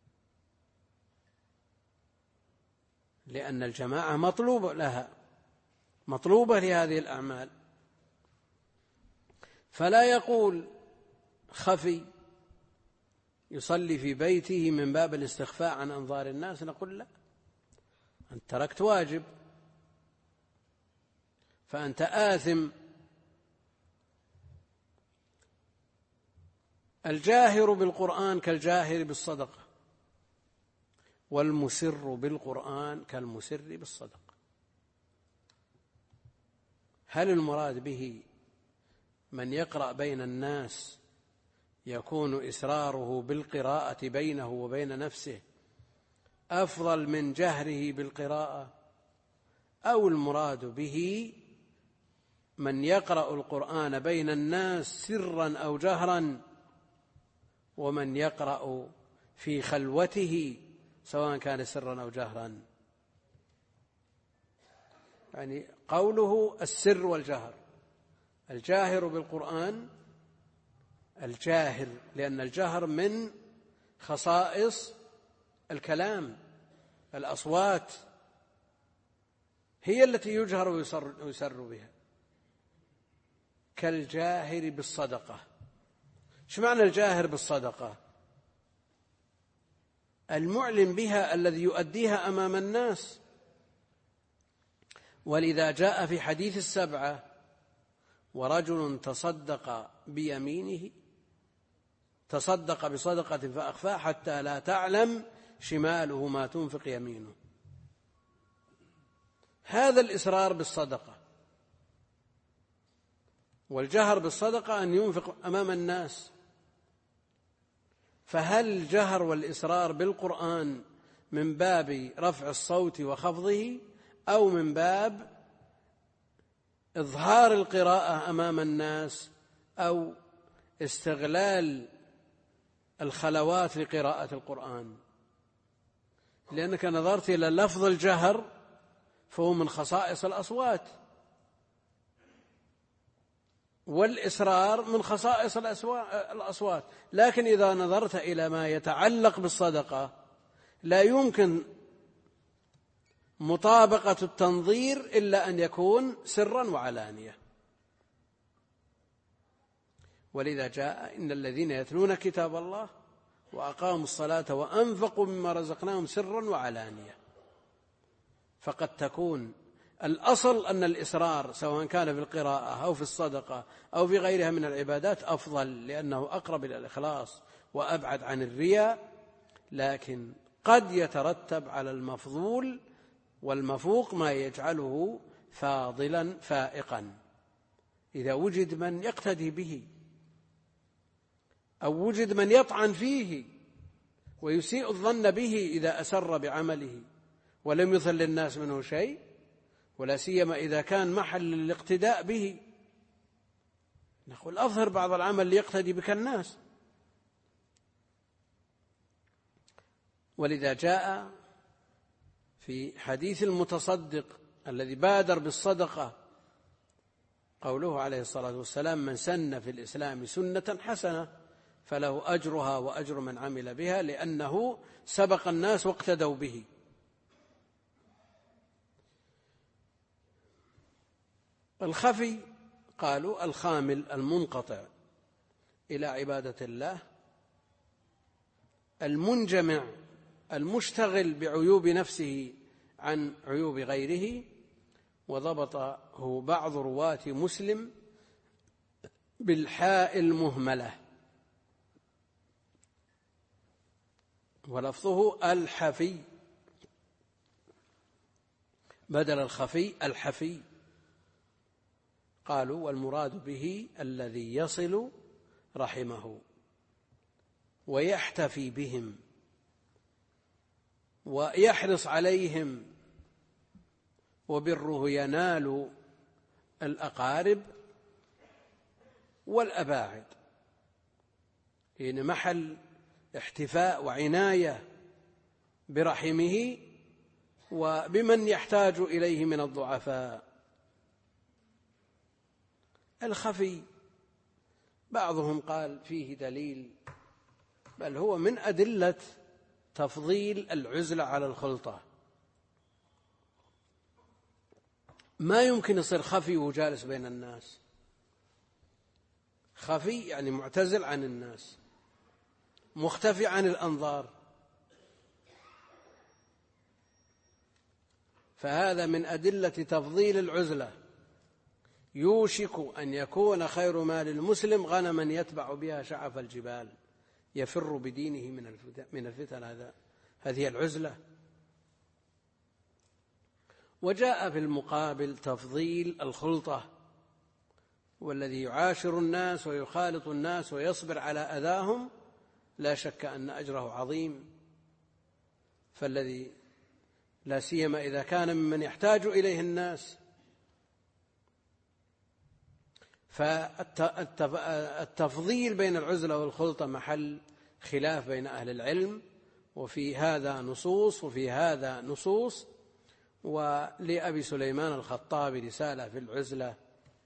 S1: لأن الجماعة مطلوبة لهذه الأعمال. فلا يقول خفي يصلي في بيته من باب الاستخفاء عن أنظار الناس، نقول لا، أنت تركت واجب فأنت آثم. الجاهر بالقرآن كالجاهر بالصدقة، والمسر بالقرآن كالمسر بالصدقة. هل المراد به من يقرأ بين الناس يكون إسراره بالقراءة بينه وبين نفسه أفضل من جهره بالقراءة، أو المراد به من يقرأ القرآن بين الناس سرا أو جهرا، ومن يقرأ في خلوته سواء كان سرا أو جهرا؟ يعني قوله السر والجهر، الجاهر بالقرآن الجاهر، لأن الجهر من خصائص الكلام، الأصوات هي التي يجهر ويسر بها، كالجاهر بالصدقة. ايش معنى الجاهر بالصدقة؟ المعلن بها الذي يؤديها أمام الناس. ولذا جاء في حديث 7: ورجل تصدق بيمينه تصدق بصدقة فأخفاها حتى لا تعلم شماله ما تنفق يمينه. هذا الإسرار بالصدقة، والجهر بالصدقة أن ينفق أمام الناس. فهل الجهر والإسرار بالقرآن من باب رفع الصوت وخفضه أو من باب إظهار القراءة أمام الناس أو استغلال الخلوات لقراءة القرآن؟ لأنك نظرت إلى لفظ الجهر فهو من خصائص الأصوات، والإسرار من خصائص الأصوات. لكن إذا نظرت إلى ما يتعلق بالصدقة لا يمكن مطابقة التنظير إلا أن يكون سرا وعلانية. ولذا جاء إن الذين يتلون كتاب الله وأقاموا الصلاة وأنفقوا مما رزقناهم سرا وعلانية. فقد تكون الأصل أن الإسرار سواء كان في القراءة أو في الصدقة أو في غيرها من العبادات أفضل، لأنه أقرب إلى الإخلاص وأبعد عن الرياء. لكن قد يترتب على المفضول والمفوق ما يجعله فاضلا فائقا إذا وجد من يقتدي به أو وجد من يطعن فيه ويسيء الظن به إذا أسر بعمله ولم يثل للناس منه شيء، ولا سيما إذا كان محل الاقتداء به. نقول أظهر بعض العمل ليقتدي بك الناس. ولذا جاء في حديث المتصدق الذي بادر بالصدقة قوله عليه الصلاة والسلام: من سن في الإسلام سنة حسنة فله أجرها وأجر من عمل بها، لأنه سبق الناس واقتدوا به. الخفي قالوا الخامل المنقطع إلى عبادة الله، المنجمع المشتغل بعيوب نفسه عن عيوب غيره. وضبطه بعض رواة مسلم بالحاء المهملة، ولفظه الحفي بدل الخفي الحفي. قالوا والمراد به الذي يصل رحمه ويحتفي بهم ويحرص عليهم، وبره ينال الأقارب والأباعد، يعني محل احتفاء وعناية برحمه وبمن يحتاج إليه من الضعفاء. الخفي بعضهم قال فيه دليل، بل هو من أدلة تفضيل العزلة على الخلطة. ما يمكن يصير خفي وجالس بين الناس. خفي يعني معتزل عن الناس، مختفي عن الأنظار. فهذا من أدلة تفضيل العزلة. يوشك أن يكون خير ما للمسلم غنما يتبع بها شعف الجبال يفر بدينه من الفتن. هذه العزلة. وجاء في المقابل تفضيل الخلطة، والذي يعاشر الناس ويخالط الناس ويصبر على أذاهم لا شك أن أجره عظيم. فالذي لا سيما إذا كان ممن يحتاج إليه الناس. فالتفضيل بين العزلة والخلطة محل خلاف بين أهل العلم، وفي هذا نصوص وفي هذا نصوص. ولأبي سليمان الخطابي رسالة في العزلة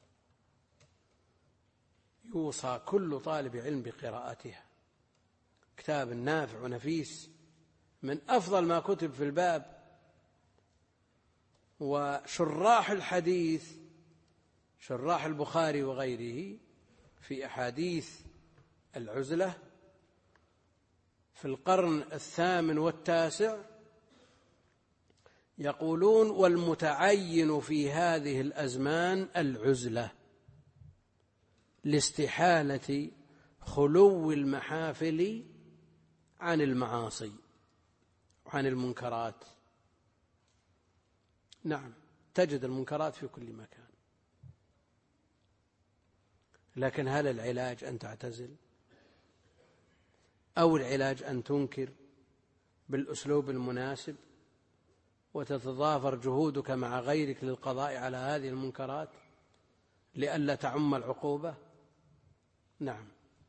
S1: يوصى كل طالب علم بقراءتها، كتاب نافع ونفيس من أفضل ما كتب في الباب. وشراح الحديث شراح البخاري وغيره في أحاديث العزلة في القرن 8 و9 يقولون والمتعين في هذه الأزمان العزلة، لاستحالة خلو المحافل عن المعاصي وعن المنكرات. نعم، تجد المنكرات في كل مكان، لكن هل العلاج أن تعتزل؟ أو العلاج أن تنكر بالأسلوب المناسب وتتضافر جهودك مع غيرك للقضاء على هذه المنكرات لئلا تعم العقوبة؟ نعم.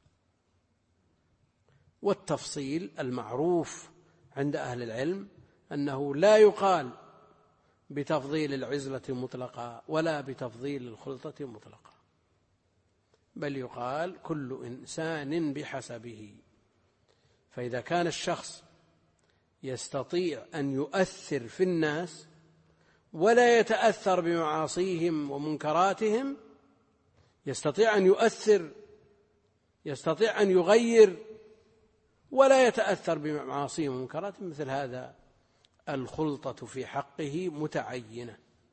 S1: والتفصيل المعروف عند أهل العلم أنه لا يقال بتفضيل العزلة مطلقا ولا بتفضيل الخلطة مطلقا، بل يقال كل إنسان بحسبه. فإذا كان الشخص يستطيع أن يؤثر في الناس ولا يتأثر بمعاصيهم ومنكراتهم، يستطيع أن يؤثر، يستطيع أن يغير ولا يتأثر بمعاصيهم ومنكراتهم، مثل هذا الخلطة في حقه متعينة.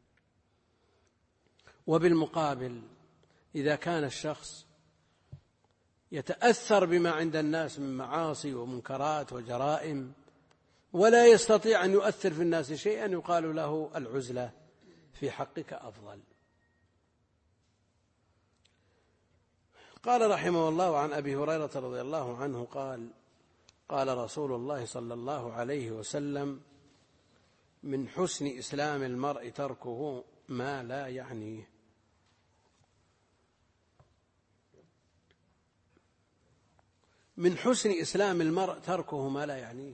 S1: وبالمقابل إذا كان الشخص يتأثر بما عند الناس من معاصي ومنكرات وجرائم ولا يستطيع أن يؤثر في الناس شيئا، يقال له العزلة في حقك أفضل. قال رحمه الله عن أبي هريرة رضي الله عنه قال: قال رسول الله صلى الله عليه وسلم: من حسن إسلام المرء تركه ما لا يعنيه. من حسن إسلام المرء تركه ما لا يعنيه،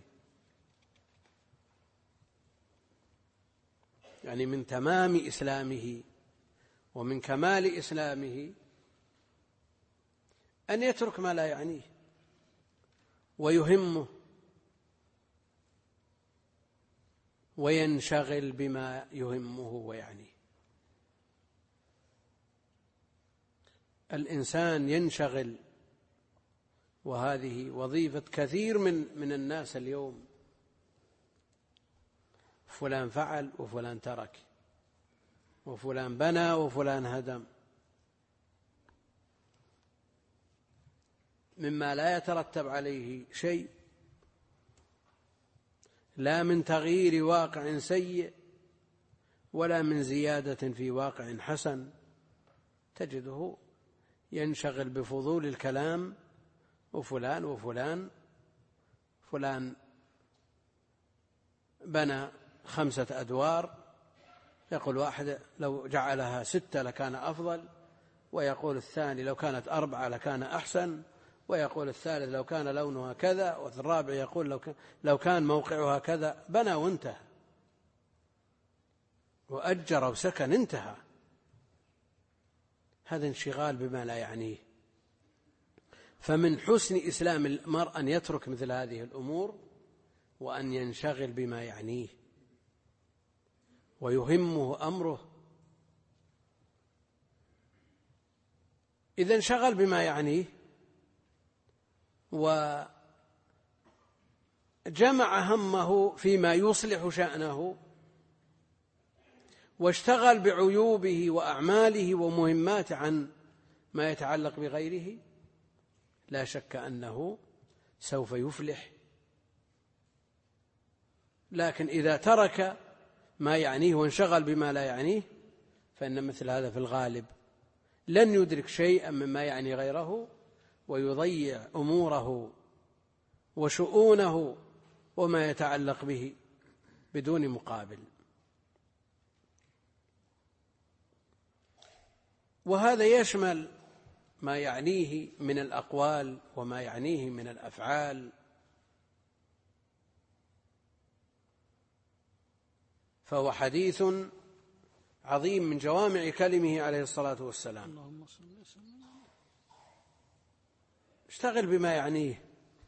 S1: يعني من تمام إسلامه ومن كمال إسلامه أن يترك ما لا يعنيه ويهمه وينشغل بما يهمه ويعنيه. الإنسان ينشغل، وهذه وظيفة كثير من الناس اليوم، فلان فعل وفلان ترك وفلان بنى وفلان هدم، مما لا يترتب عليه شيء، لا من تغيير واقع سيء ولا من زيادة في واقع حسن. تجده ينشغل بفضول الكلام، وفلان وفلان، فلان بنى 5 أدوار، يقول واحد لو جعلها 6 لكان أفضل، ويقول الثاني لو كانت 4 لكان أحسن، ويقول الثالث لو كان لونها كذا، والرابع يقول لو كان موقعها كذا. بنى وانتهى، وأجر وسكن انتهى. هذا انشغال بما لا يعنيه. فمن حسن إسلام المرء أن يترك مثل هذه الأمور وأن ينشغل بما يعنيه ويهمه أمره. إذا انشغل بما يعنيه وجمع همه فيما يصلح شأنه واشتغل بعيوبه وأعماله ومهماته عن ما يتعلق بغيره، لا شك أنه سوف يفلح. لكن إذا ترك ما يعنيه وانشغل بما لا يعنيه، فإن مثل هذا في الغالب لن يدرك شيئا مما يعني غيره، ويضيع أموره وشؤونه وما يتعلق به بدون مقابل. وهذا يشمل ما يعنيه من الأقوال وما يعنيه من الأفعال. فهو حديث عظيم من جوامع كلمه عليه الصلاة والسلام. اشتغل بما يعنيه.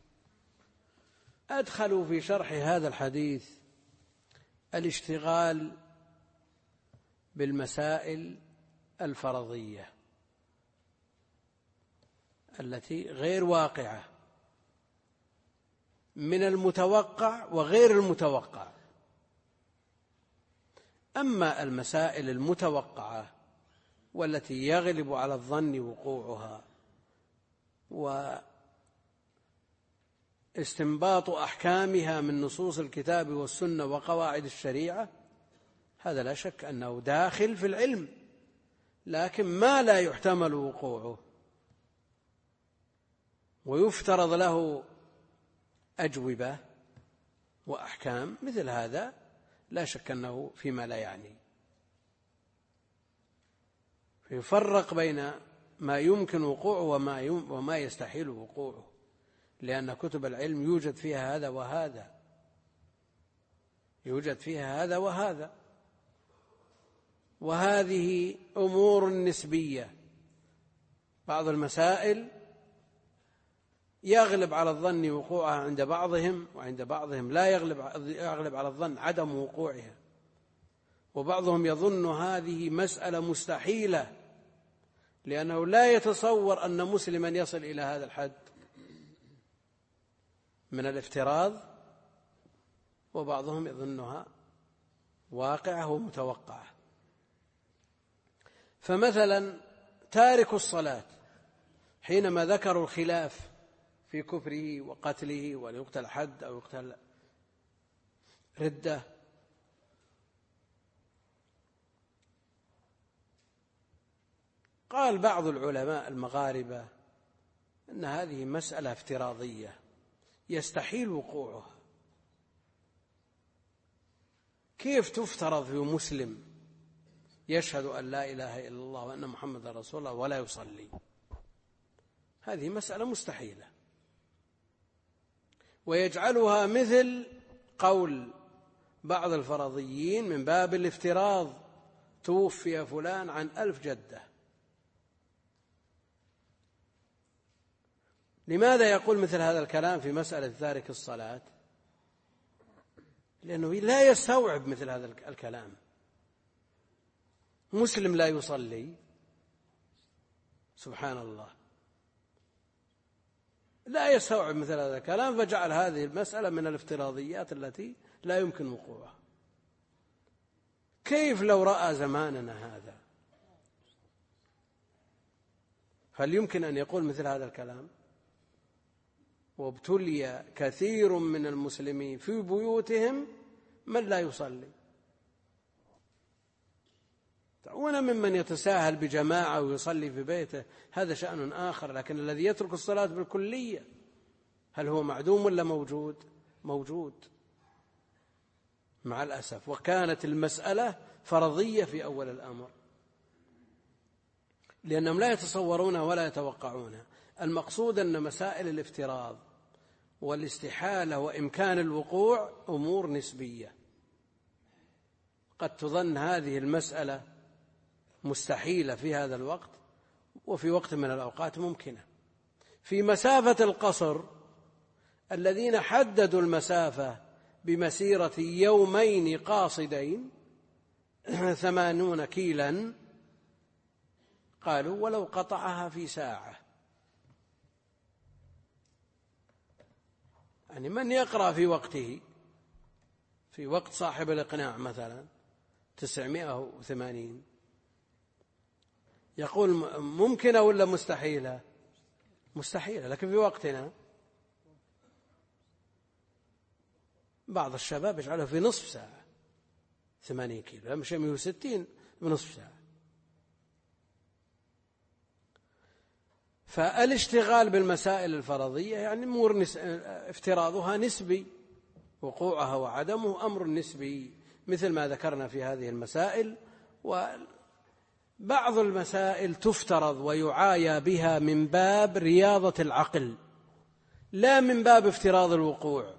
S1: أدخلوا في شرح هذا الحديث الاشتغال بالمسائل الفرضية التي غير واقعة، من المتوقع وغير المتوقع. أما المسائل المتوقعة والتي يغلب على الظن وقوعها، واستنباط أحكامها من نصوص الكتاب والسنة وقواعد الشريعة، هذا لا شك أنه داخل في العلم، لكن ما لا يحتمل وقوعه ويفترض له أجوبة وأحكام، مثل هذا لا شك أنه فيما لا يعني. فيفرق بين ما يمكن وقوعه وما يستحيل وقوعه، لأن كتب العلم يوجد فيها هذا وهذا، يوجد فيها هذا وهذا، وهذه أمور نسبية. بعض المسائل يغلب على الظن وقوعها عند بعضهم، وعند بعضهم لا يغلب على الظن عدم وقوعها، وبعضهم يظن هذه مسألة مستحيلة لأنه لا يتصور أن مسلما يصل إلى هذا الحد من الافتراض، وبعضهم يظنها واقعة ومتوقعة. فمثلا تارك الصلاة حينما ذكروا الخلاف في كفره وقتله وليقتل حد أو يقتل ردة، قال بعض العلماء المغاربة أن هذه مسألة افتراضية يستحيل وقوعها. كيف تفترض في مسلم يشهد أن لا إله إلا الله وأن محمد رسول الله ولا يصلي؟ هذه مسألة مستحيلة، ويجعلها مثل قول بعض الفرضيين من باب الافتراض: توفي فلان عن 1000 جدة. لماذا يقول مثل هذا الكلام في مسألة تارك الصلاة؟ لأنه لا يستوعب مثل هذا الكلام. مسلم لا يصلي، سبحان الله، لا يستوعب مثل هذا الكلام، فجعل هذه المسألة من الافتراضيات التي لا يمكن وقوعها. كيف لو رأى زماننا هذا؟ هل يمكن أن يقول مثل هذا الكلام؟ وابتلي كثير من المسلمين في بيوتهم من لا يصلي، تعون ممن يتساهل بجماعة ويصلي في بيته، هذا شأن آخر، لكن الذي يترك الصلاة بالكلية هل هو معدوم ولا موجود؟ موجود مع الأسف. وكانت المسألة فرضية في أول الأمر لأنهم لا يتصورونها ولا يتوقعونها. المقصود أن مسائل الافتراض والاستحالة وإمكان الوقوع أمور نسبية، قد تظن هذه المسألة مستحيلة في هذا الوقت، وفي وقت من الأوقات ممكنة. في مسافة القصر الذين حددوا المسافة بمسيرة يومين قاصدين 80 كيلا، قالوا ولو قطعها في ساعة. يعني من يقرأ في وقته، في وقت صاحب الإقناع مثلا 980، يقول ممكنة ولا مستحيلة؟ مستحيلة. لكن في وقتنا بعض الشباب يجعله في نصف ساعة 80 كيلو، يمشي 160 بنصف ساعة. فالاشتغال بالمسائل الفرضية يعني أمور افتراضها نسبي، وقوعها وعدمه أمر نسبي، مثل ما ذكرنا في هذه المسائل. وبعض المسائل تفترض ويعايى بها من باب رياضة العقل لا من باب افتراض الوقوع،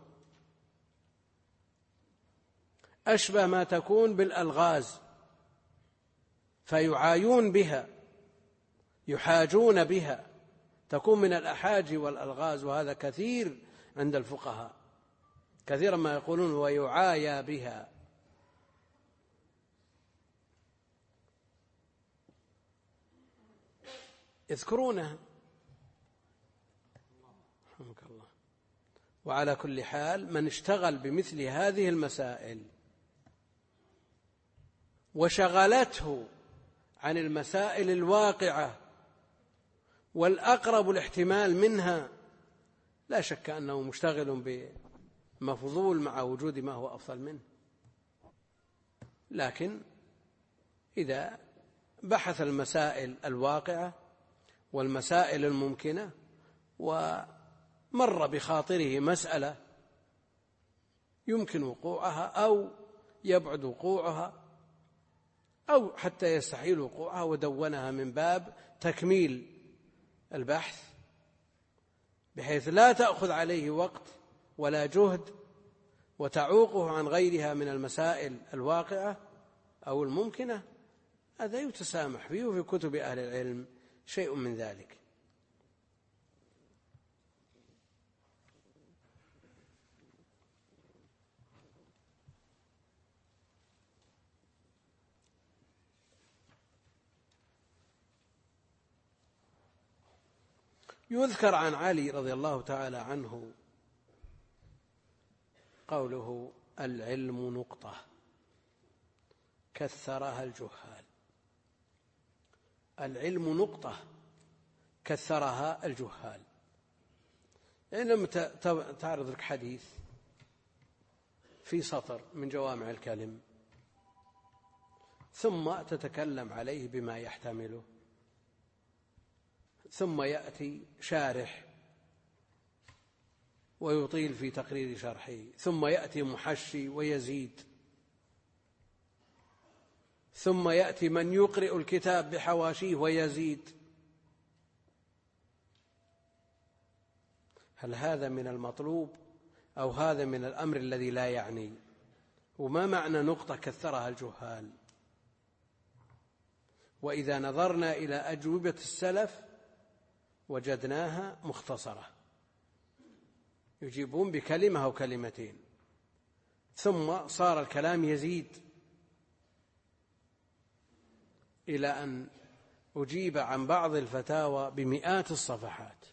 S1: أشبه ما تكون بالألغاز، فيعايون بها، يحاجون بها، تكون من الأحاجي والألغاز، وهذا كثير عند الفقهاء، كثيرا ما يقولون ويعايى بها. يذكرونها، رحمك الله. وعلى كل حال من اشتغل بمثل هذه المسائل وشغلته عن المسائل الواقعة والأقرب الاحتمال منها، لا شك أنه مشتغل بمفضول مع وجود ما هو أفضل منه. لكن إذا بحث المسائل الواقعة والمسائل الممكنة ومر بخاطره مسألة يمكن وقوعها أو يبعد وقوعها أو حتى يستحيل وقوعها ودونها من باب تكميل البحث بحيث لا تأخذ عليه وقت ولا جهد وتعوقه عن غيرها من المسائل الواقعة أو الممكنة، هذا يتسامح فيه، وفي كتب أهل العلم شيء من ذلك. يذكر عن علي رضي الله تعالى عنه قوله: العلم نقطة كثرها الجهال. العلم نقطة كثرها الجهال. يعني لما تعرض لك حديث في سطر من جوامع الكلم ثم تتكلم عليه بما يحتمله، ثم يأتي شارح ويطيل في تقرير شرحه، ثم يأتي محشي ويزيد، ثم يأتي من يقرئ الكتاب بحواشيه ويزيد. هل هذا من المطلوب أو هذا من الأمر الذي لا يعني؟ وما معنى نقطة كثرها الجهال؟ وإذا نظرنا إلى أجوبة السلف وجدناها مختصرة، يجيبون بكلمة أو كلمتين، ثم صار الكلام يزيد إلى أن أجيب عن بعض الفتاوى بمئات الصفحات.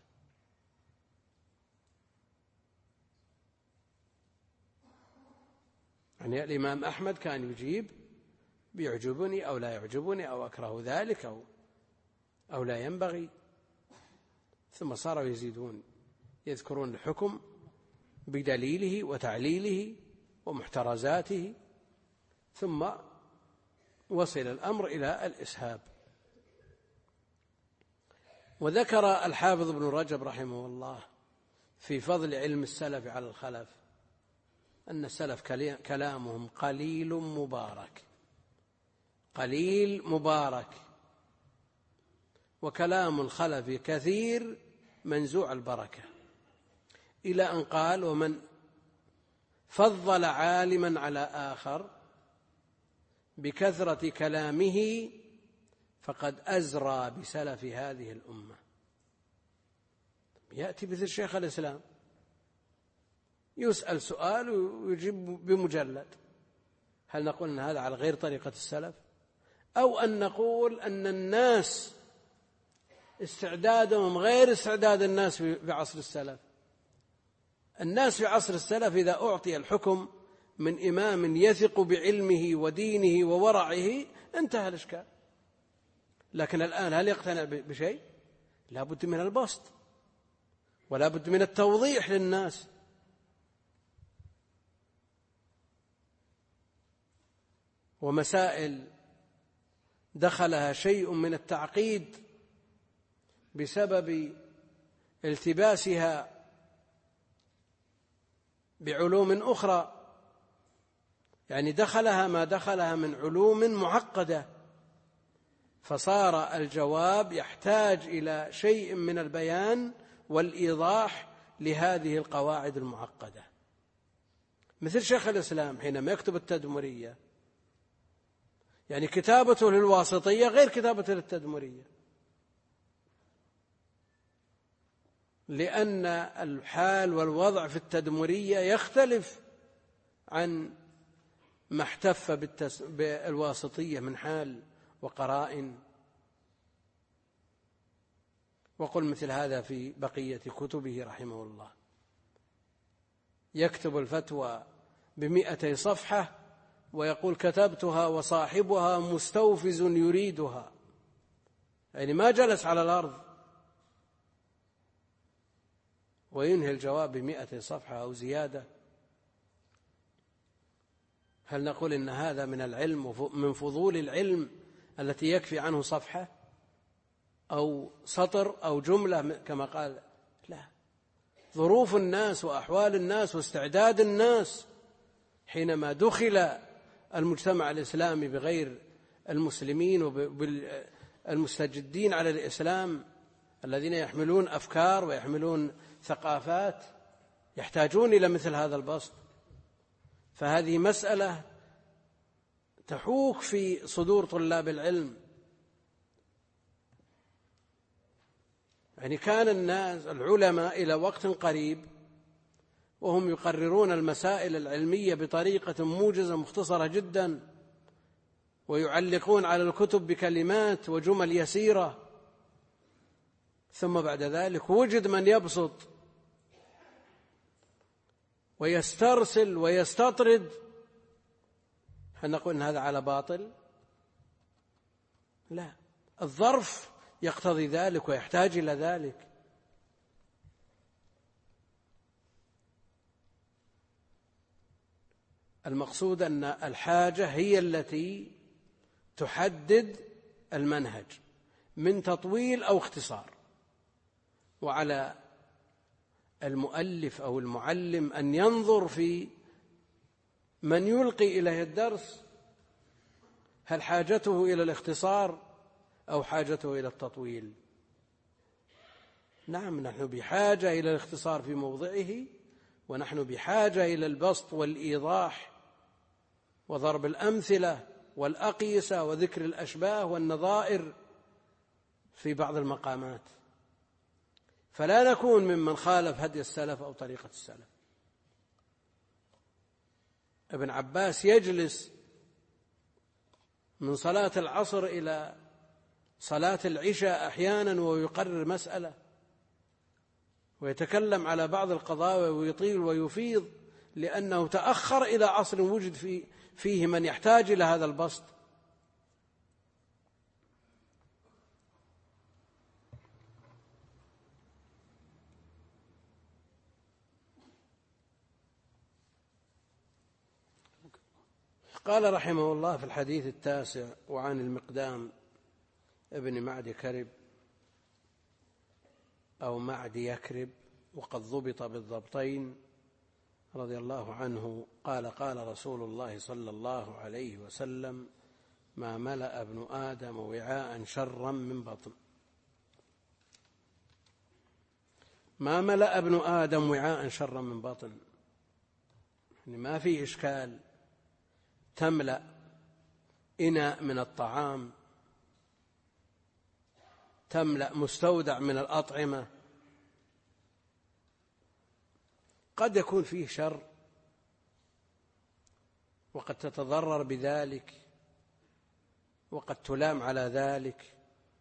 S1: يعني الإمام أحمد كان يجيب بيعجبني أو لا يعجبني أو أكره ذلك أو لا ينبغي، ثم صاروا يزيدون، يذكرون الحكم بدليله وتعليله ومحترزاته، ثم وصل الأمر إلى الإسهاب. وذكر الحافظ ابن رجب رحمه الله في فضل علم السلف على الخلف أن السلف كلامهم قليل مبارك، قليل مبارك، وكلام الخلف كثير منزوع البركة، إلى أن قال: ومن فضل عالما على آخر بكثرة كلامه فقد أزرى بسلف هذه الأمة. يأتي مثل شيخ الإسلام يسأل سؤال ويجيب بمجلد. هل نقول أن هذا على غير طريقة السلف، أو أن نقول أن الناس استعدادهم غير استعداد الناس في عصر السلف؟ الناس في عصر السلف إذا أعطي الحكم من إمام يثق بعلمه ودينه وورعه انتهى الإشكال. لكن الآن هل يقتنع بشيء؟ لا بد من البسط ولا بد من التوضيح للناس. ومسائل دخلها شيء من التعقيد بسبب التباسها بعلوم أخرى، يعني دخلها ما دخلها من علوم معقدة، فصار الجواب يحتاج إلى شيء من البيان والإيضاح لهذه القواعد المعقدة. مثل شيخ الإسلام حينما يكتب التدمرية، يعني كتابته للواسطية غير كتابته للتدمرية، لأن الحال والوضع في التدمرية يختلف عن ما احتف بالواسطية من حال وقرائن. وقل مثل هذا في بقية كتبه رحمه الله، يكتب الفتوى ب200 صفحة ويقول: كتبتها وصاحبها مستوفز يريدها. يعني ما جلس على الأرض وينهي الجواب ب100 صفحة أو زيادة. هل نقول إن هذا من العلم من فضول العلم التي يكفي عنه صفحة أو سطر أو جملة كما قال؟ لا، ظروف الناس وأحوال الناس واستعداد الناس حينما دخل المجتمع الإسلامي بغير المسلمين وبالمستجدين على الإسلام الذين يحملون أفكار ويحملون ثقافات يحتاجون إلى مثل هذا البسط. فهذه مسألة تحوك في صدور طلاب العلم. يعني كان الناس العلماء إلى وقت قريب وهم يقررون المسائل العلمية بطريقة موجزة مختصرة جدا، ويعلقون على الكتب بكلمات وجمل يسيرة، ثم بعد ذلك وجد من يبسط ويسترسل ويستطرد. هل نقول إن هذا على باطل؟ لا، الظرف يقتضي ذلك ويحتاج إلى ذلك. المقصود أن الحاجة هي التي تحدد المنهج من تطويل أو اختصار، وعلى المؤلف أو المعلم أن ينظر في من يلقي إليه الدرس، هل حاجته إلى الاختصار أو حاجته إلى التطويل؟ نعم، نحن بحاجة إلى الاختصار في موضعه، ونحن بحاجة إلى البسط والإيضاح وضرب الأمثلة والأقيسة وذكر الأشباه والنظائر في بعض المقامات، فلا نكون ممن خالف هدي السلف أو طريقة السلف. ابن عباس يجلس من صلاة العصر إلى صلاة العشاء أحيانا ويقرر مسألة ويتكلم على بعض القضايا ويطيل ويفيض، لأنه تأخر إلى عصر وجد فيه من يحتاج إلى هذا البسط. قال رحمه الله في الحديث 9 وعن المقدام ابن معد كرب أو معد يكرب وقد ضبط بالضبطين رضي الله عنه قال قال رسول الله صلى الله عليه وسلم: ما ملأ ابن آدم وعاء شرا من بطن. ما ملأ ابن آدم وعاء شرا من بطن، يعني ما في إشكال تملأ إناء من الطعام، تملأ مستودع من الأطعمة، قد يكون فيه شر وقد تتضرر بذلك وقد تلام على ذلك،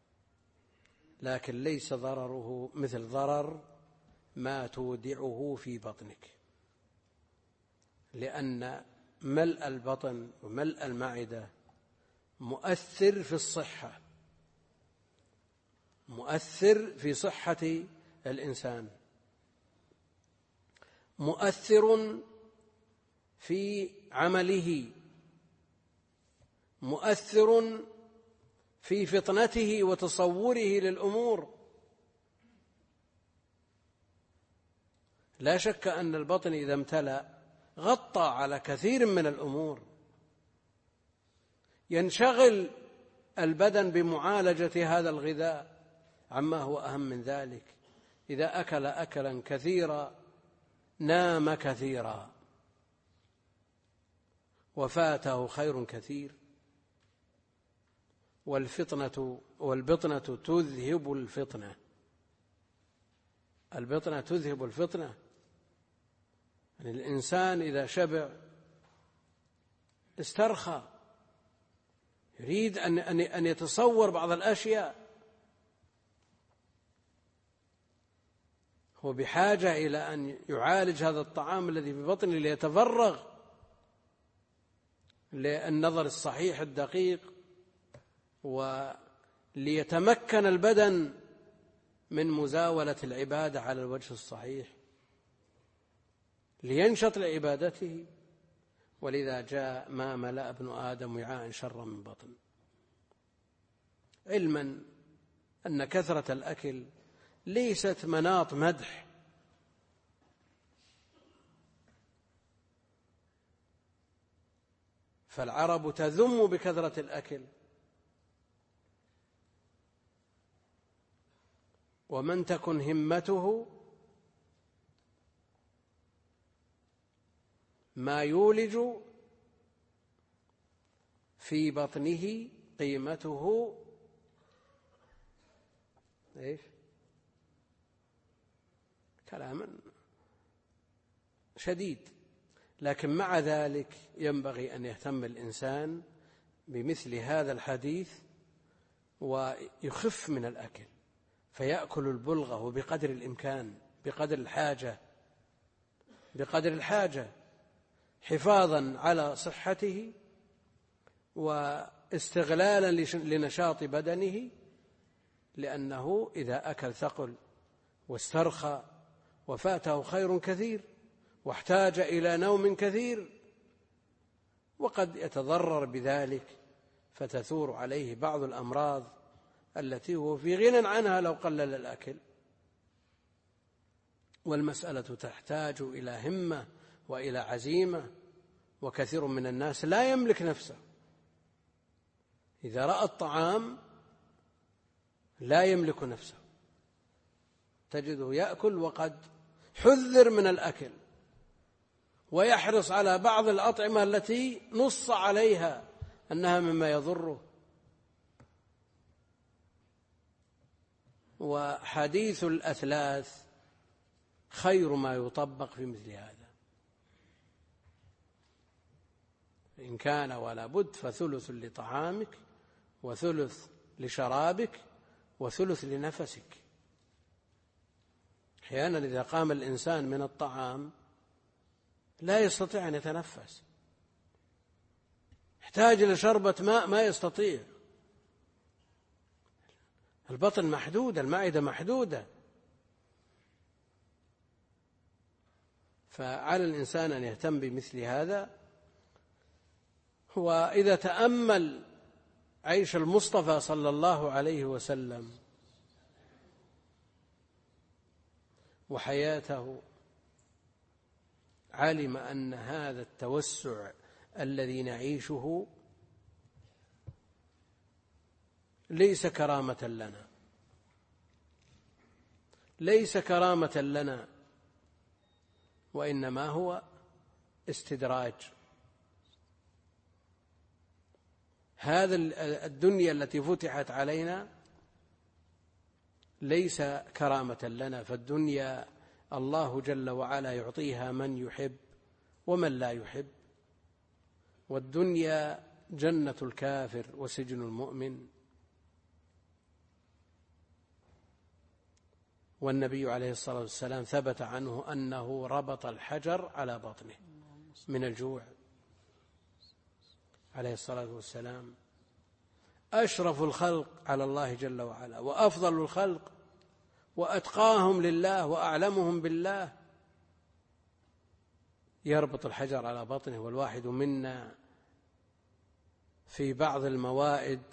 S1: لكن ليس ضرره مثل ضرر ما تودعه في بطنك، لأن ملء البطن وملء المعدة مؤثر في الصحة، مؤثر في صحة الإنسان، مؤثر في عمله، مؤثر في فطنته وتصوره للأمور. لا شك أن البطن إذا امتلأ غطى على كثير من الأمور، ينشغل البدن بمعالجة هذا الغذاء عما هو أهم من ذلك. إذا أكل أكلا كثيرا نام كثيرا وفاته خير كثير. والبطنة تذهب الفطنة، البطنة تذهب الفطنة. يعني الإنسان إذا شبع استرخى، يريد أن يتصور بعض الأشياء، هو بحاجة إلى أن يعالج هذا الطعام الذي في بطنه ليتفرغ للنظر الصحيح الدقيق ليتمكن البدن من مزاولة العبادة على الوجه الصحيح، لينشط لعبادته. ولذا جاء ما ملأ ابن آدم وعاء شرا من بطن، علما أن كثرة الأكل ليست مناط مدح، فالعرب تذم بكثرة الأكل، ومن تكن همته ما يولج في بطنه قيمته ايش؟ كلام شديد. لكن مع ذلك ينبغي أن يهتم الإنسان بمثل هذا الحديث ويخف من الأكل، فيأكل البلغة بقدر الإمكان، بقدر الحاجة حفاظا على صحته واستغلالا لنشاط بدنه، لأنه إذا أكل ثقل واسترخى وفاته خير كثير واحتاج إلى نوم كثير، وقد يتضرر بذلك فتثور عليه بعض الأمراض التي هو في غنى عنها لو قلل الأكل. والمسألة تحتاج إلى همة وإلى عزيمة، وكثير من الناس لا يملك نفسه، إذا رأى الطعام لا يملك نفسه، تجده يأكل وقد حذر من الأكل، ويحرص على بعض الأطعمة التي نص عليها أنها مما يضره. وحديث الأثلاث خير ما يطبق في مثل هذا، إن كان ولا بد فثلث لطعامك وثلث لشرابك وثلث لنفسك. أحيانا إذا قام الإنسان من الطعام لا يستطيع أن يتنفس، يحتاج إلى شربة ماء ما يستطيع، البطن محدودة، المعدة محدودة. فعلى الإنسان أن يهتم بمثل هذا. وإذا تأمل عيش المصطفى صلى الله عليه وسلم وحياته، علم أن هذا التوسع الذي نعيشه ليس كرامة لنا، ليس كرامة لنا، وإنما هو استدراج. هذا الدنيا التي فتحت علينا ليس كرامة لنا، فالدنيا الله جل وعلا يعطيها من يحب ومن لا يحب، والدنيا جنة الكافر وسجن المؤمن. والنبي عليه الصلاة والسلام ثبت عنه أنه ربط الحجر على بطنه من الجوع عليه الصلاة والسلام. أشرف الخلق على الله جل وعلا وأفضل الخلق وأتقاهم لله وأعلمهم بالله يربط الحجر على بطنه. والواحد منا في بعض الموائد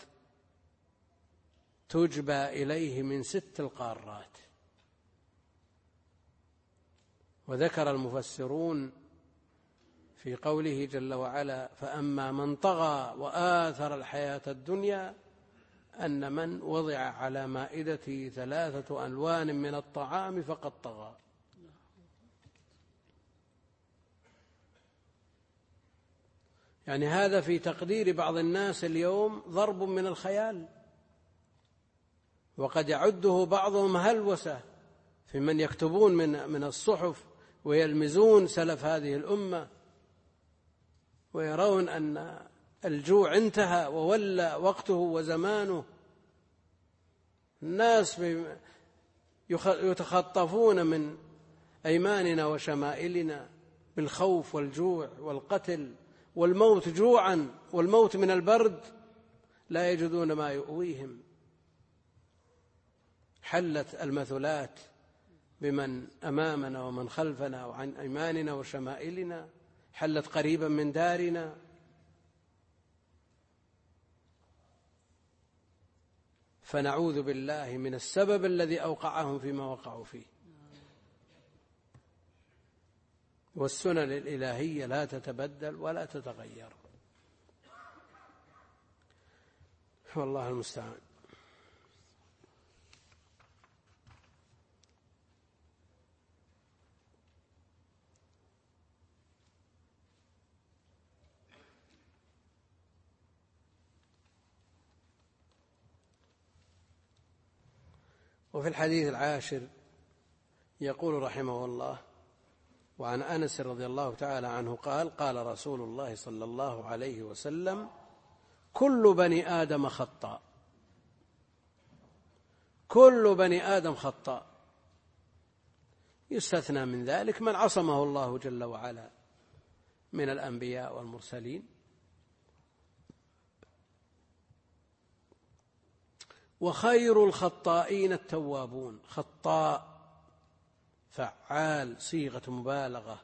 S1: تجبى إليه من 6 القارات. وذكر المفسرون في قوله جل وعلا: فأما من طغى وآثر الحياة الدنيا، أن من وضع على مائدته 3 ألوان من الطعام فقد طغى. يعني هذا في تقدير بعض الناس اليوم ضرب من الخيال، وقد يعده بعضهم هلوسة في من يكتبون من الصحف ويلمزون سلف هذه الأمة، ويرون أن الجوع انتهى وولى وقته وزمانه. الناس يتخطفون من أيماننا وشمائلنا بالخوف والجوع والقتل والموت جوعا والموت من البرد، لا يجدون ما يؤويهم. حلت المثلات بمن أمامنا ومن خلفنا وعن أيماننا وشمائلنا، حلت قريبا من دارنا. فنعوذ بالله من السبب الذي أوقعهم فيما وقعوا فيه. والسنن الإلهية لا تتبدل ولا تتغير، والله المستعان. وفي الحديث العاشر يقول رحمه الله: وعن أنس رضي الله تعالى عنه قال: قال رسول الله صلى الله عليه وسلم: كل بني آدم خطاء، كل بني آدم خطاء، يستثنى من ذلك من عصمه الله جل وعلا من الأنبياء والمرسلين. وخير الخطائين التوابون. خطاء فعال، صيغة مبالغة،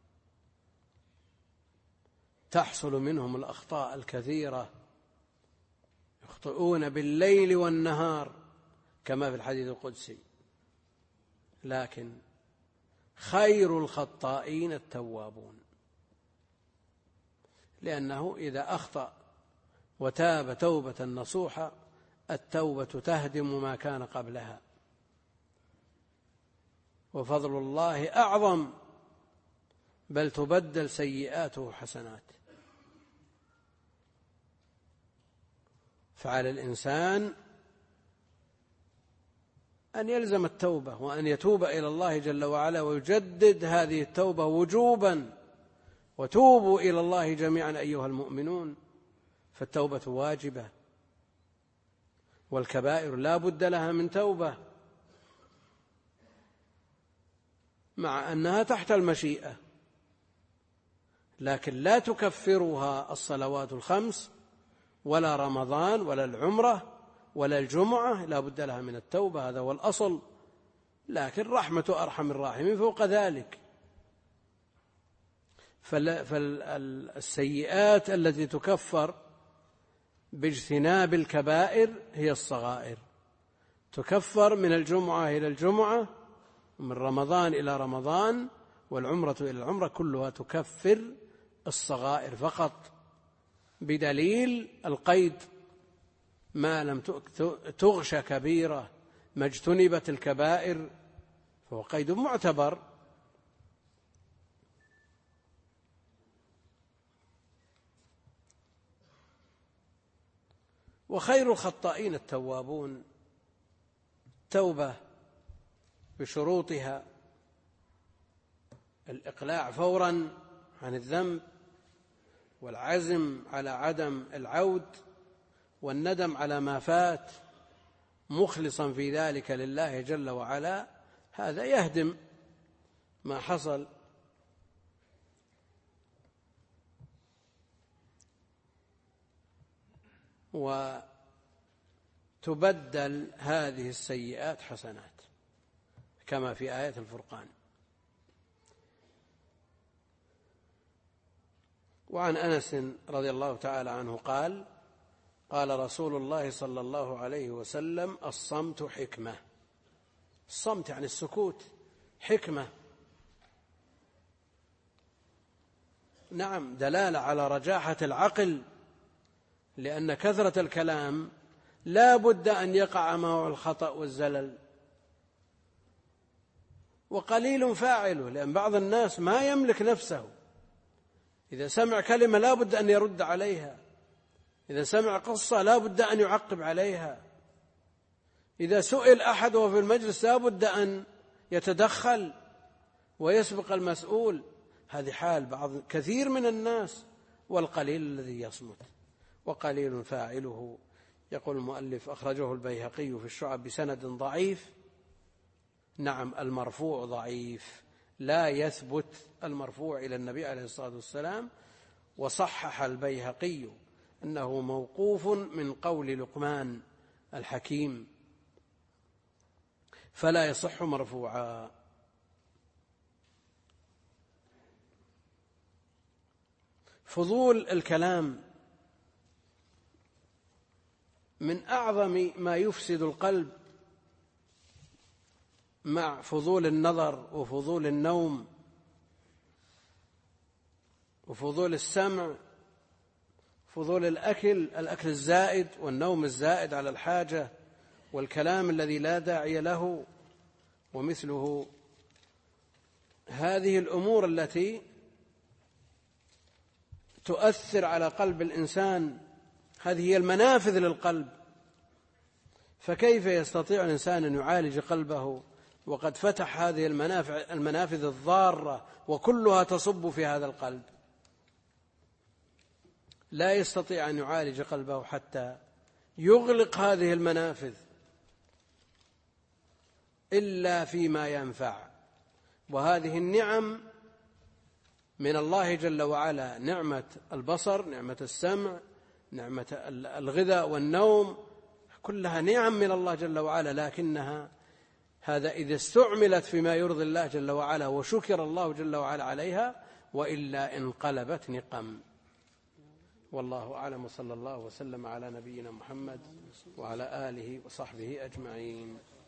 S1: تحصل منهم الأخطاء الكثيرة، يخطئون بالليل والنهار كما في الحديث القدسي. لكن خير الخطائين التوابون، لأنه إذا أخطأ وتاب توبة نصوحة التوبة تهدم ما كان قبلها، وفضل الله أعظم، بل تبدل سيئاته حسنات. فعلى الإنسان أن يلزم التوبة وأن يتوب إلى الله جل وعلا ويجدد هذه التوبة وجوبا. وتوبوا إلى الله جميعا أيها المؤمنون، فالتوبة واجبة، والكبائر لا بد لها من توبة، مع أنها تحت المشيئة، لكن لا تكفرها الصلوات الخمس ولا رمضان ولا العمرة ولا الجمعة، لا بد لها من التوبة، هذا هو الأصل. لكن رحمة أرحم الراحمين فوق ذلك. فالسيئات التي تكفر باجتناب الكبائر هي الصغائر، تكفر من الجمعة إلى الجمعة، ومن رمضان إلى رمضان، والعمرة إلى العمرة، كلها تكفر الصغائر فقط، بدليل القيد: ما لم تغش كبيرة ما اجتنبت الكبائر، فهو قيد معتبر. وخير الخطائين التوابون. توبة بشروطها: الإقلاع فورا عن الذنب، والعزم على عدم العود، والندم على ما فات، مخلصا في ذلك لله جل وعلا، هذا يهدم ما حصل. وتبدل هذه السيئات حسنات كما في آية الفرقان. وعن أنس رضي الله تعالى عنه قال: قال رسول الله صلى الله عليه وسلم: الصمت حكمة. الصمت يعني السكوت، حكمة. نعم، دلالة على رجاحة العقل، لأن كثرة الكلام لا بد أن يقع معه الخطأ والزلل، وقليل فاعله، لأن بعض الناس ما يملك نفسه، إذا سمع كلمة لا بد أن يرد عليها، إذا سمع قصة لا بد أن يعقب عليها، إذا سئل أحد وهو في المجلس لا بد أن يتدخل ويسبق المسؤول. هذه حال كثير من الناس، والقليل الذي يصمت، وقليل فاعله. يقول المؤلف: أخرجه البيهقي في الشعب بسند ضعيف. نعم، المرفوع ضعيف، لا يثبت المرفوع إلى النبي عليه الصلاة والسلام. وصحح البيهقي أنه موقوف من قول لقمان الحكيم. فلا يصح مرفوعا. فضول الكلام من أعظم ما يفسد القلب، مع فضول النظر وفضول النوم وفضول السمع، فضول الأكل الزائد والنوم الزائد على الحاجة، والكلام الذي لا داعي له ومثله. هذه الأمور التي تؤثر على قلب الإنسان، هذه هي المنافذ للقلب. فكيف يستطيع الإنسان أن يعالج قلبه وقد فتح هذه المنافذ الضارة وكلها تصب في هذا القلب؟ لا يستطيع أن يعالج قلبه حتى يغلق هذه المنافذ إلا فيما ينفع. وهذه النعم من الله جل وعلا، نعمة البصر، نعمة السمع، نعمة الغذاء والنوم، كلها نعم من الله جل وعلا، لكنها هذا إذا استعملت فيما يرضي الله جل وعلا وشكر الله جل وعلا عليها، وإلا انقلبت نقم. والله أعلم، صلى الله وسلم على نبينا محمد وعلى آله وصحبه أجمعين.